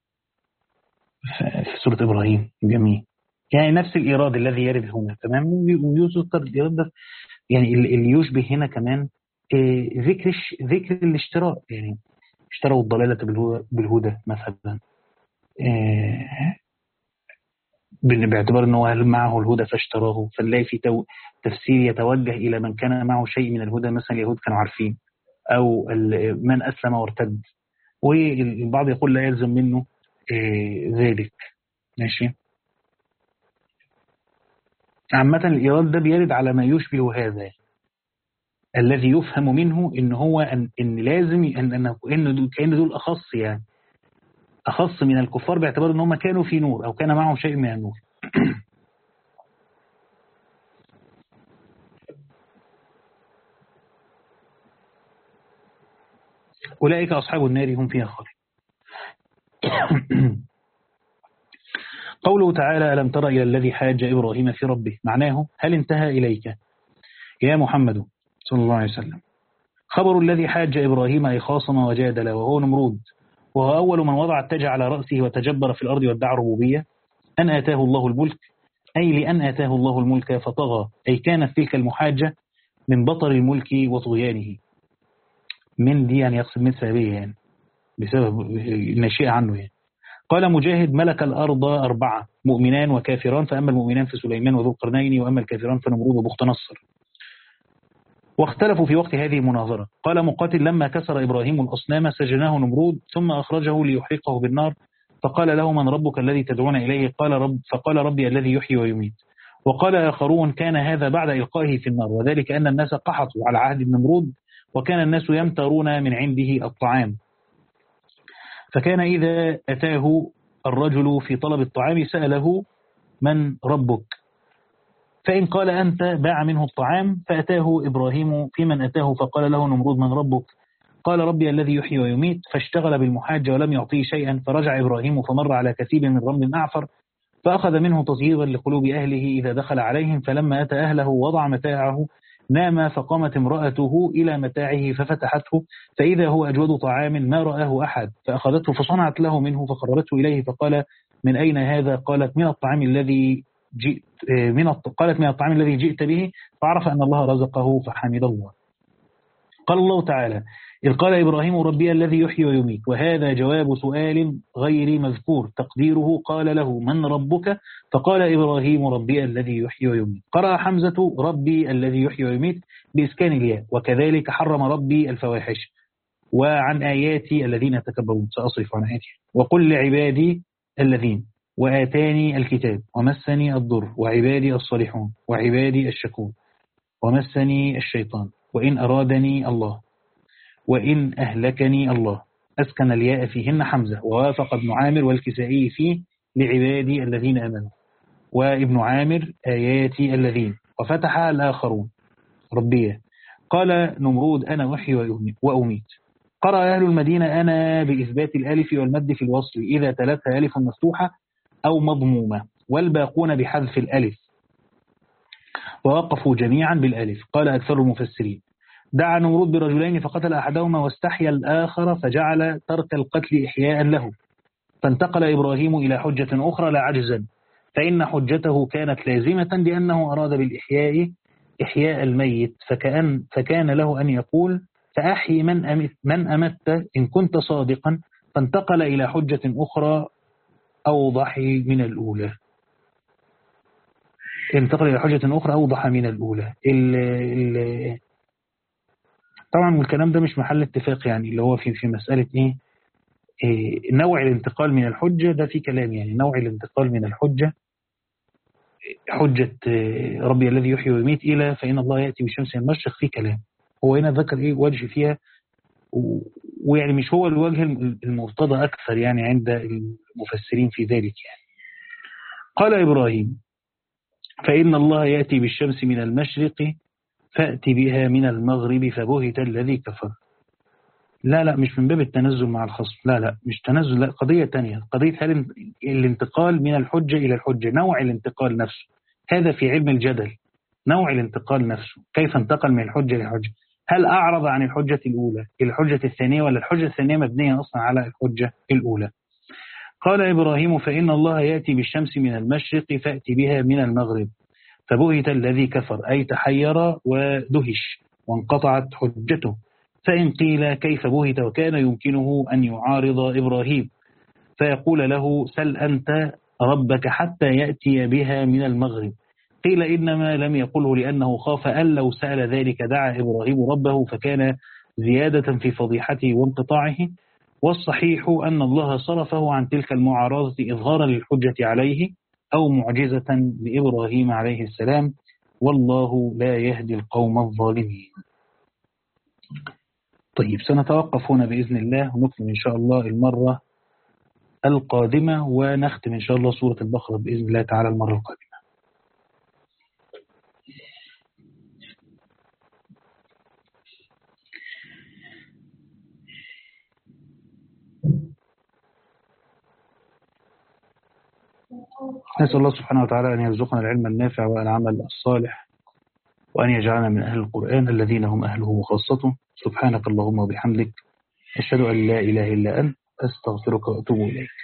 في سورة إبراهيم. جميل، يعني نفس الإيراد الذي يرد هنا. تمام، ويذكر الإيراد ده يعني اللي يشبه هنا كمان ذكر ذكر الاشتراء، يعني اشتروا الضلالة بالهدى مثلا، باعتبار أنه هل معه الهدى فاشتراه، فنلاقي في تفسير يتوجه إلى من كان معه شيء من الهدى، مثلا اليهود كانوا عارفين، أو من أسلم وارتد، والبعض يقول لا يلزم منه ذلك. ماشي، عامة الإيراد ده بيرد على ما يشبه هذا، الذي يفهم منه إن هو أن, إن لازم أن أن إن كأن دول أخص، يعني أخص من الكفار باعتبار أن هم كانوا في نور أو كان معهم شيء من النور. أولئك أصحاب النار هم فيها خالدون. قوله تعالى ألم تر إلى الذي حاج إبراهيم في ربه، معناه هل انتهى إليك يا محمد صلى الله عليه وسلم. خبر الذي حاج إبراهيم أي خاصم وجادل وهو نمرود، وهو أول من وضع التاج على رأسه وتجبر في الأرض وادعى الربوبية، أن آتاه الله الملك، أي لأن آتاه الله الملك فطغى، أي كانت تلك المحاجة من بطر الملك وطغيانه. من دي يعني يقصد من سببية يعني بسبب الناشئة عنه يعني. قال مجاهد ملك الأرض أربعة، مؤمنان وكافران، فأما المؤمنان فسليمان وذو القرنين، وأما الكافران فنمرود وبخت نصر. واختلفوا في وقت هذه المناظرة. قال مقاتل لما كسر إبراهيم الأصنام سجناه نمرود ثم أخرجه ليحرقه بالنار، فقال له من ربك الذي تدعون إليه؟ قال رب فقال ربي الذي يحيي ويميت. وقال آخرون كان هذا بعد إلقائه في النار، وذلك أن الناس قحطوا على عهد النمرود، وكان الناس يمترون من عنده الطعام، فكان إذا أتاه الرجل في طلب الطعام سأله من ربك؟ فإن قال أنت باع منه الطعام، فأتاه إبراهيم في من أتاه فقال له نمرود من ربك؟ قال ربي الذي يحيي ويميت، فاشتغل بالمحاجة ولم يعطيه شيئا. فرجع إبراهيم فمر على كثيب من رمل أعفر فأخذ منه تطهيرا لقلوب أهله إذا دخل عليهم، فلما أتى أهله وضع متاعه نام، فقامت امرأته إلى متاعه ففتحته فإذا هو أجود طعام ما رآه أحد، فأخذته فصنعت له منه فقربته إليه فقال من أين هذا؟ قالت من الطعام الذي جئت من الط... قالت من الطعام الذي جئت به، فعرف أن الله رزقه فحمد الله. قال الله تعالى إذ قال إبراهيم ربي الذي يحيي ويميت، وهذا جواب سؤال غير مذكور تقديره قال له من ربك؟ فقال إبراهيم ربي الذي يحيي ويميت. قرأ حمزة ربي الذي يحيي ويميت بإسكان الياء، وكذلك حرم ربي الفواحش وعن آياتي الذين يتكبرون سأصرف عن آياتي، وقل لعبادي الذين، وآتاني الكتاب ومسني الضر، وعبادي الصالحون، وعبادي الشكور، ومسني الشيطان، وإن أرادني الله، وإن أهلكني الله. أسكن الياء فيهن حمزة، ووافق ابن عامر والكسائي فيه لعبادي الذين آمنوا، وابن عامر آياتي الذين، وفتح الآخرون ربيه. قال نمرود أنا أحيي وأميت. قرأ أهل المدينة أنا بإثبات الألف والمد في الوصل إذا تلتها ألف مفتوحة أو مضمومة، والباقون بحذف الألف، ووقفوا جميعا بالألف. قال أكثر المفسرين دعا نمرود برجلين فقتل أحدهما واستحيا الآخر، فجعل ترك القتل إحياء له، فانتقل إبراهيم إلى حجة أخرى لا عجزا، فإن حجته كانت لازمة لأنه أراد بالإحياء إحياء الميت، فكأن فكان له أن يقول فأحي من أمت, من أمت إن كنت صادقا، فانتقل إلى حجة أخرى أوضح من الأولى انتقل إلى حجة أخرى أوضح من الأولى. ال ال طبعا والكلام ده مش محل اتفاق، يعني اللي هو في في مسألة إيه, إيه نوع الانتقال من الحجة، ده في كلام يعني نوع الانتقال من الحجة حجة ربي الذي يحيي ويميت إلى فإن الله يأتي بالشمس من المشرق، في كلام. هو هنا ذكر إيه وجه فيها، ويعني مش هو الوجه المرتضى أكثر يعني عند المفسرين في ذلك يعني. قال إبراهيم فإن الله يأتي بالشمس من المشرق فأتي بها من المغرب فبهت الذي كفر. لا لا مش من باب التنزل مع الخصم، لا لا مش تنزل، لا قضية تانية، قضية هل الانتقال من الحجة إلى الحجة، نوع الانتقال نفسه، هذا في علم الجدل، نوع الانتقال نفسه كيف انتقل من الحجة إلى الحجة، هل أعرض عن الحجة الأولى إلى الحجة الثانية، ولا الحجة الثانية مبنية أصلا على الحجة الأولى. قال إبراهيم فإن الله يأتي بالشمس من المشرق فأتي بها من المغرب فبهت الذي كفر، أي تحير ودهش وانقطعت حجته. فإن قيل كيف بهت وكان يمكنه أن يعارض إبراهيم فيقول له سل أنت ربك حتى يأتي بها من المغرب، قيل إنما لم يقله لأنه خاف أن لو سأل ذلك دعا إبراهيم ربه فكان زيادة في فضيحته وانقطاعه، والصحيح أن الله صرفه عن تلك المعارضة إظهارا للحجة عليه أو معجزة لإبراهيم عليه السلام، والله لا يهدي القوم الظالمين. طيب سنتوقف هنا بإذن الله، ونكمل إن شاء الله المرة القادمة، ونختم إن شاء الله سورة البقرة بإذن الله تعالى المرة القادمة. نسأل الله سبحانه وتعالى أن يرزقنا العلم النافع والعمل الصالح، وأن يجعلنا من أهل القرآن الذين هم أهله وخاصته. سبحانك اللهم وبحمدك، أشهد أن لا إله إلا أنت، أستغفرك وأتوب إليك.